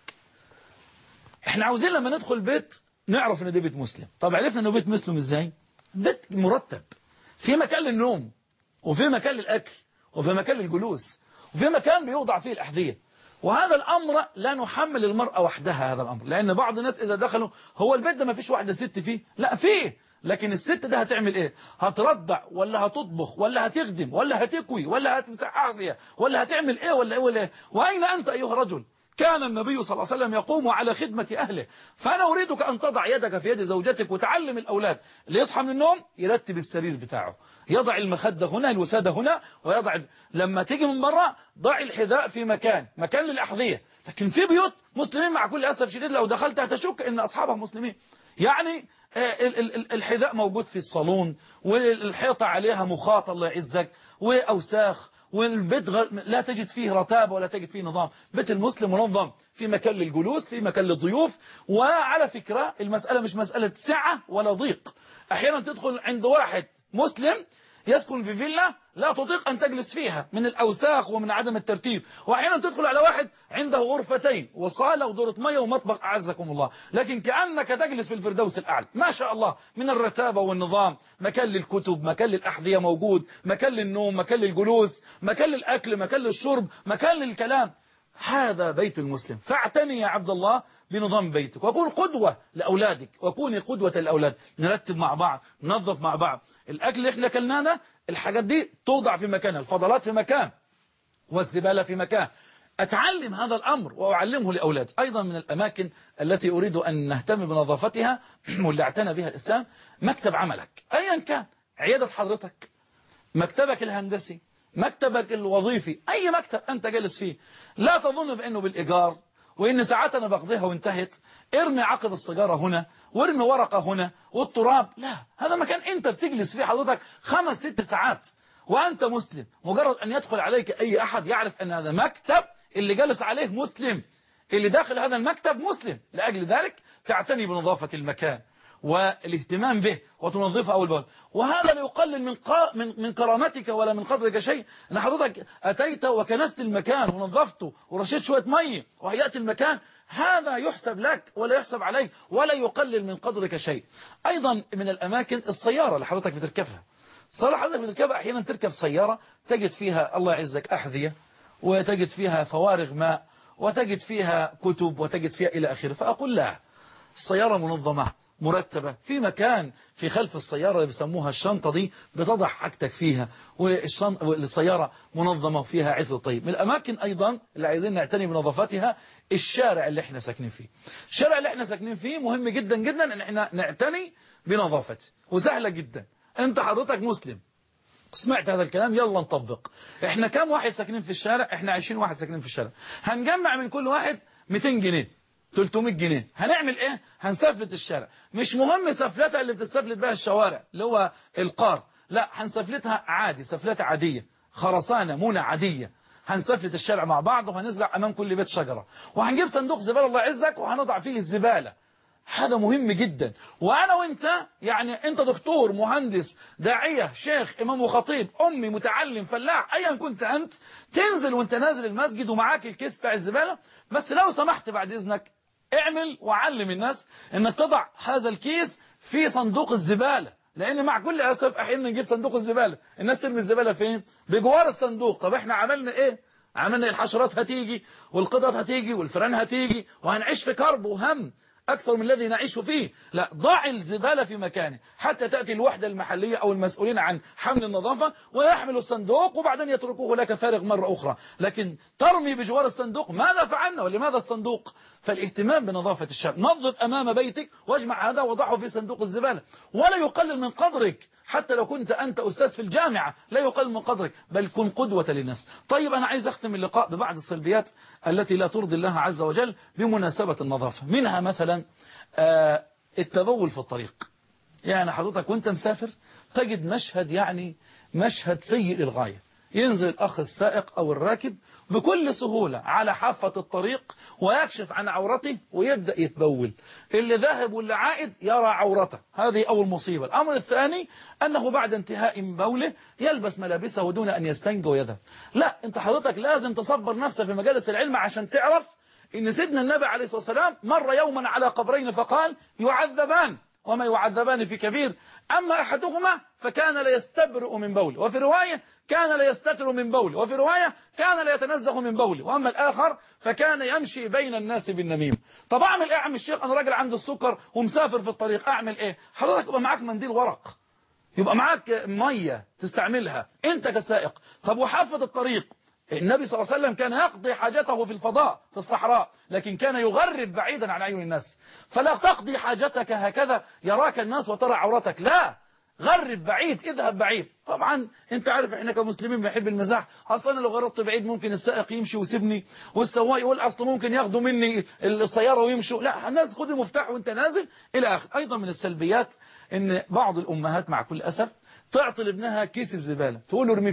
احنا عاوزين لما ندخل بيت نعرف ان ده بيت مسلم. طب عرفنا انه بيت مسلم ازاي؟ بيت مرتب، في مكان للنوم، وفي مكان للأكل، وفي مكان للجلوس، وفي مكان بيوضع فيه الأحذية. وهذا الأمر لا نحمل المرأة وحدها هذا الأمر، لأن بعض الناس إذا دخلوا هو البيت ده ما فيش واحدة ست فيه، لا فيه، لكن الست ده هتعمل ايه؟ هترضع ولا هتطبخ ولا هتخدم ولا هتكوي ولا هتمسح أعصية ولا هتعمل ايه ولا ايه؟ وأين أنت أيها الرجل؟ كان النبي صلى الله عليه وسلم يقوم على خدمة أهله. فأنا أريدك أن تضع يدك في يد زوجتك وتعلم الأولاد اللي يصحى من النوم يرتب السرير بتاعه، يضع المخدة هنا، الوسادة هنا، ويضع لما تيجي من برا ضع الحذاء في مكان للأحذية. لكن في بيوت مسلمين مع كل أسف شديد لو دخلت هتشك أن أصحابها مسلمين. يعني الحذاء موجود في الصالون، والحيطة عليها مخاط الله يعزك وأوساخ، والبيت لا تجد فيه رتابة ولا تجد فيه نظام. بيت المسلم منظم، في مكان للجلوس، في مكان للضيوف. وعلى فكرة المسألة مش مسألة سعة ولا ضيق. أحيانا تدخل عند واحد مسلم يسكن في فيلا لا تطيق أن تجلس فيها من الأوساخ ومن عدم الترتيب، وأحيانا تدخل على واحد عنده غرفتين وصالة ودورة مية ومطبخ أعزكم الله، لكن كأنك تجلس في الفردوس الأعلى ما شاء الله من الرتابة والنظام. مكان للكتب، مكان للأحذية موجود، مكان للنوم، مكان للجلوس، مكان للأكل، مكان للشرب، مكان للكلام. هذا بيت المسلم. فاعتني يا عبد الله بنظام بيتك، وكون قدوة لأولادك، وكوني قدوة للأولاد. نرتب مع بعض، ننظف مع بعض. الأكل اللي احنا كلناه ده الحاجات دي توضع في مكانها، الفضلات في مكان، والزبالة في مكان. أتعلم هذا الأمر وأعلمه لأولادي. أيضا من الأماكن التي أريد أن نهتم بنظافتها واللي اعتنى بها الإسلام مكتب عملك أيا كان، عيادة حضرتك، مكتبك الهندسي، مكتبك الوظيفي، أي مكتب أنت جالس فيه، لا تظن بأنه بالإيجار وإن ساعات أنا بقضيها وانتهت. ارمي عقب السيجارة هنا، وارمي ورقة هنا، والتراب. لا، هذا مكان أنت بتجلس فيه حضرتك 5-6 ساعات وأنت مسلم. مجرد أن يدخل عليك أي أحد يعرف أن هذا مكتب اللي جالس عليه مسلم، اللي داخل هذا المكتب مسلم. لأجل ذلك تعتني بنظافة المكان والاهتمام به وتنظفه أول بأول. وهذا لا يقلل من كرامتك ولا من قدرك شيء. أن حضرتك أتيت وكنست المكان ونظفته ورشيت شوية مية وهيأت المكان، هذا يحسب لك ولا يحسب عليك ولا يقلل من قدرك شيء. أيضا من الأماكن السيارة اللي حضرتك بتركبها. الصراحة حضرتك بتركبها أحيانا تركب سيارة تجد فيها الله يعزك أحذية، وتجد فيها فوارغ ماء، وتجد فيها كتب، وتجد فيها إلى آخره. فأقول لا، السيارة منظمة مرتبة، في مكان في خلف السيارة اللي بيسموها الشنطة دي بتضع حاجتك فيها، والسيارة منظمة وفيها عطر طيب. من الأماكن أيضا اللي عايزين نعتني بنظافتها الشارع اللي احنا ساكنين فيه. الشارع اللي احنا ساكنين فيه مهم جدا جدا ان احنا نعتني بنظافته، وسهلة جدا. انت حضرتك مسلم سمعت هذا الكلام، يلا نطبق. احنا كام واحد ساكنين في الشارع؟ احنا 20 واحد ساكنين في الشارع. هنجمع من كل واحد 200 جنيه 300 جنيه. هنعمل ايه؟ هنسفلت الشارع. مش مهم سفلتها اللي بتسفلت بها الشوارع اللي هو القار، لا، هنسفلتها عادي، سفلتة عادية، خرسانة مونة عادية. هنسفلت الشارع مع بعض، وهنزرع امام كل بيت شجرة، وهنجيب صندوق زبالة الله يعزك وهنضع فيه الزبالة. هذا مهم جدا. وانا وانت يعني انت دكتور، مهندس، داعية، شيخ، امام وخطيب، امي، متعلم، فلاح، ايا كنت انت، تنزل وانت نازل المسجد ومعاك الكيس بتاع الزبالة. بس لو سمحت بعد اذنك اعمل وعلم الناس انك تضع هذا الكيس في صندوق الزبالة، لان مع كل اسف احيانا نجيب صندوق الزبالة الناس ترمي الزبالة فين؟ بجوار الصندوق. طب احنا عملنا ايه؟ عملنا الحشرات هتيجي والقطط هتيجي والفئران هتيجي وهنعيش في كرب وهم أكثر من الذي نعيش فيه. لا، ضع الزبالة في مكانه حتى تأتي الوحدة المحلية أو المسؤولين عن حمل النظافة ويحملوا الصندوق وبعدين يتركوه لك فارغ مرة أخرى. لكن ترمي بجوار الصندوق، ماذا فعلنا ولماذا الصندوق؟ فالاهتمام بنظافة الشارع. نظف أمام بيتك واجمع هذا وضعه في صندوق الزبالة، ولا يقلل من قدرك. حتى لو كنت أنت أستاذ في الجامعة لا يقلل من قدرك، بل كن قدوة للناس. طيب أنا عايز أختم اللقاء ببعض السلبيات التي لا ترضي الله عز وجل بمناسبة النظافة. منها مثلا التبول في الطريق. يعني حضرتك وانت مسافر تجد مشهد، يعني مشهد سيء للغاية. ينزل الأخ السائق أو الراكب بكل سهولة على حافة الطريق ويكشف عن عورته ويبدأ يتبول. اللي ذاهب واللي عائد يرى عورته. هذه أول مصيبة. الأمر الثاني أنه بعد انتهاء من بوله يلبس ملابسه دون أن يستنجى ويذهب. لا، أنت حضرتك لازم تصبر نفسك في مجالس العلم عشان تعرف إن سيدنا النبي عليه الصلاة والسلام مر يوما على قبرين فقال يعذبان وما يعذبان في كبير، أما أحدهما فكان لا يستبرئ من بوله، وفي رواية كان لا يستتر من بوله، وفي رواية كان لا يتنزه من بوله، وأما الآخر فكان يمشي بين الناس بالنميم. طب أعمل إيه يا عم الشيخ؟ أنا راجل عندي السكر ومسافر في الطريق، أعمل إيه؟ حضرتك يبقى معاك منديل ورق، يبقى معاك مية تستعملها أنت كسائق. طب وحافة الطريق، النبي صلى الله عليه وسلم كان يقضي حاجته في الفضاء في الصحراء، لكن كان يغرب بعيدا عن عيون الناس. فلا تقضي حاجتك هكذا يراك الناس وترى عورتك، لا، غرب بعيد، اذهب بعيد. طبعا انت عارف احنا كمسلمين بنحب المزاح. اصلا لو غربت بعيد ممكن السائق يمشي ويسيبني، والسواق يقول اصلا ممكن ياخدوا مني السيارة ويمشوا. لا، الناس خد المفتاح وانت نازل الى اخر. ايضا من السلبيات ان بعض الامهات مع كل اسف تعطي لابنها كيس الزبالة، تقول له ارمي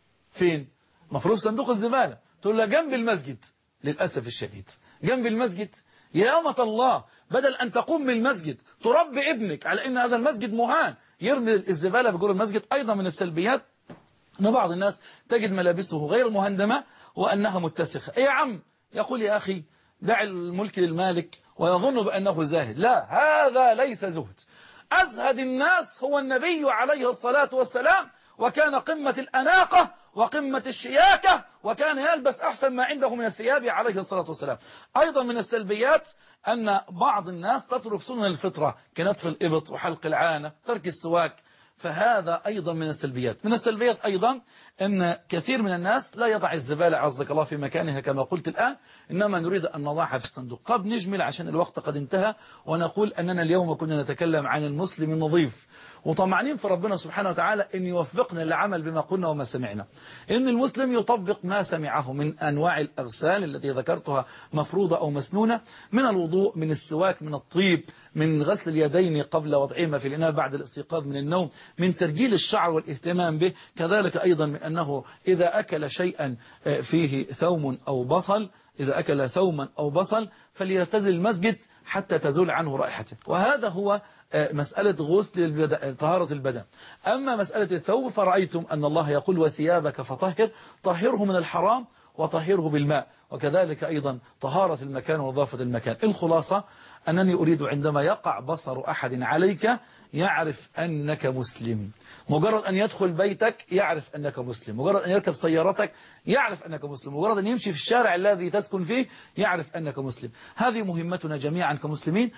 فين؟ مفروض صندوق الزبالة، تقول له جنب المسجد. للأسف الشديد جنب المسجد. يا أمة الله، بدل أن تقوم من المسجد تربي ابنك على أن هذا المسجد مهان، يرمي الزبالة بجور المسجد. أيضا من السلبيات أن بعض الناس تجد ملابسه غير مهندمة وأنها متسخة. إيه يا عم؟ يقول يا أخي دع الملك للمالك ويظن بأنه زاهد. لا، هذا ليس زهد. أزهد الناس هو النبي عليه الصلاة والسلام، وكان قمة الأناقة وقمة الشياكة، وكان يلبس أحسن ما عنده من الثياب عليه الصلاة والسلام. أيضا من السلبيات أن بعض الناس تترك سنن الفطرة كنتف الإبط وحلق العانة، ترك السواك، فهذا أيضا من السلبيات. من السلبيات أيضا أن كثير من الناس لا يضع الزبالة عزك الله في مكانها كما قلت الآن، إنما نريد أن نضعها في الصندوق. طب نجمل عشان الوقت قد انتهى، ونقول أننا اليوم كنا نتكلم عن المسلم النظيف، وطمعانين في ربنا سبحانه وتعالى أن يوفقنا للعمل بما قلنا وما سمعنا. إن المسلم يطبق ما سمعه من أنواع الأغسال التي ذكرتها مفروضة أو مسنونة، من الوضوء، من السواك، من الطيب، من غسل اليدين قبل وضعهما في الإناء بعد الاستيقاظ من النوم، من ترجيل الشعر والاهتمام به. كذلك أيضا من أنه إذا أكل شيئا فيه ثوم أو بصل، إذا أكل ثوما أو بصل فليعتزل المسجد حتى تزول عنه رائحته. وهذا هو مسألة غسل طهارة البدن. أما مسألة الثوب فرأيتم أن الله يقول وثيابك فطهر، طهره من الحرام وطهره بالماء، وكذلك أيضا طهارة المكان ونظافة المكان. الخلاصة أنني أريد عندما يقع بصر أحد عليك يعرف أنك مسلم، مجرد أن يدخل بيتك يعرف أنك مسلم، مجرد أن يركب سيارتك يعرف أنك مسلم، مجرد أن يمشي في الشارع الذي تسكن فيه يعرف أنك مسلم. هذه مهمتنا جميعا كمسلمين،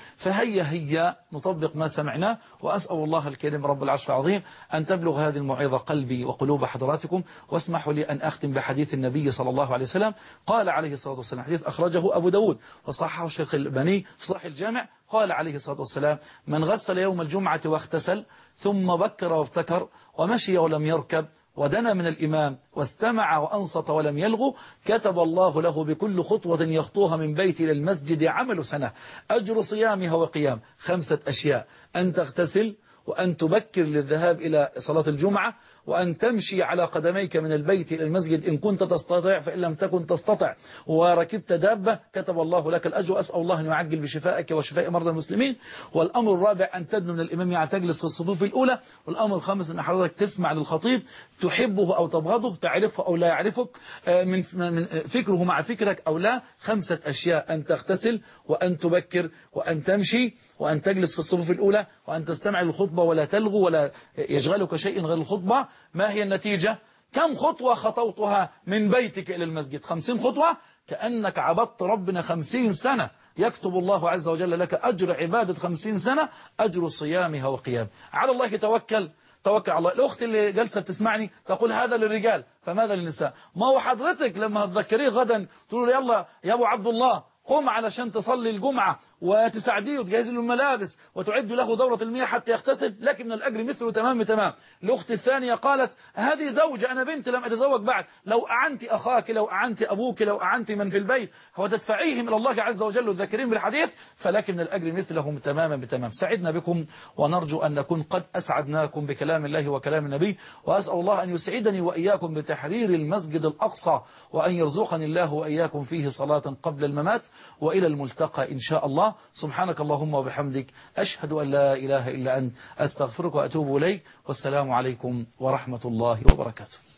فهيا نطبق ما سمعناه، وأسأل الله الكريم رب العرش العظيم أن تبلغ هذه الموعظة قلبي وقلوب حضراتكم. واسمحوا لي أن أختم بحديث النبي صلى الله عليه وسلم. قال عليه الصلاة والسلام، حديث أخرجه أبو داود وصححه الشيخ الألباني في صحيح الجامع، قال عليه الصلاة والسلام: من غسل يوم الجمعة واغتسل ثم بكر وابتكر ومشي ولم يركب ودنا من الإمام واستمع وأنصت ولم يلغو كتب الله له بكل خطوة يخطوها من بيت إلى المسجد عمل سنة، أجر صيامها وقيام. 5 أشياء: أن تغتسل، وأن تبكر للذهاب إلى صلاة الجمعة، وأن تمشي على قدميك من البيت إلى المسجد إن كنت تستطيع، فإن لم تكن تستطع وركبت دابة كتب الله لك الأجر. أسأل الله أن يعجل بشفائك وشفاء مرضى المسلمين. والأمر الرابع أن تدنو من الإمام، يعني تجلس في الصفوف الأولى. والأمر الخامس أن حضرتك تسمع للخطيب، تحبه أو تبغضه، تعرفه أو لا يعرفك، من فكره مع فكرك أو لا. 5 أشياء: أن تغتسل، وأن تبكر، وأن تمشي، وأن تجلس في الصفوف الأولى، وأن تستمع للخطبة ولا تلغو ولا يشغلك شيء غير الخطبة. ما هي النتيجة؟ كم خطوة خطوتها من بيتك إلى المسجد؟ 50 خطوة، كأنك عبدت ربنا 50 سنة. يكتب الله عز وجل لك أجر عبادة 50 سنة، أجر صيامها وقيام. على الله توكل على الله. الأخت اللي جالسة بتسمعني تقول هذا للرجال، فماذا للنساء؟ ما هو حضرتك لما هتذكريه غدا تقول له يلا يا أبو عبد الله قم علشان تصلي الجمعة، وتساعديه وتجهز له الملابس وتعد له دورة المياه حتى يغتسل، لكن من الأجر مثله تمام. الأخت الثانية قالت هذه زوجة، أنا بنت لم أتزوج بعد، لو أعنت أخاك، لو أعنت أبوك، لو أعنت من في البيت وتدفعيهم إلى الله عز وجل الذاكرين بالحديث، فلك من الأجر مثلهم تماما. سعدنا بكم، ونرجو أن نكون قد أسعدناكم بكلام الله وكلام النبي، وأسأل الله أن يسعدني وإياكم بتحرير المسجد الأقصى، وأن يرزقني الله وإياكم فيه صلاة قبل الممات. وإلى الملتقى إن شاء الله. سبحانك اللهم وبحمدك، أشهد أن لا إله إلا أنت، أستغفرك وأتوب إليك، والسلام عليكم ورحمة الله وبركاته.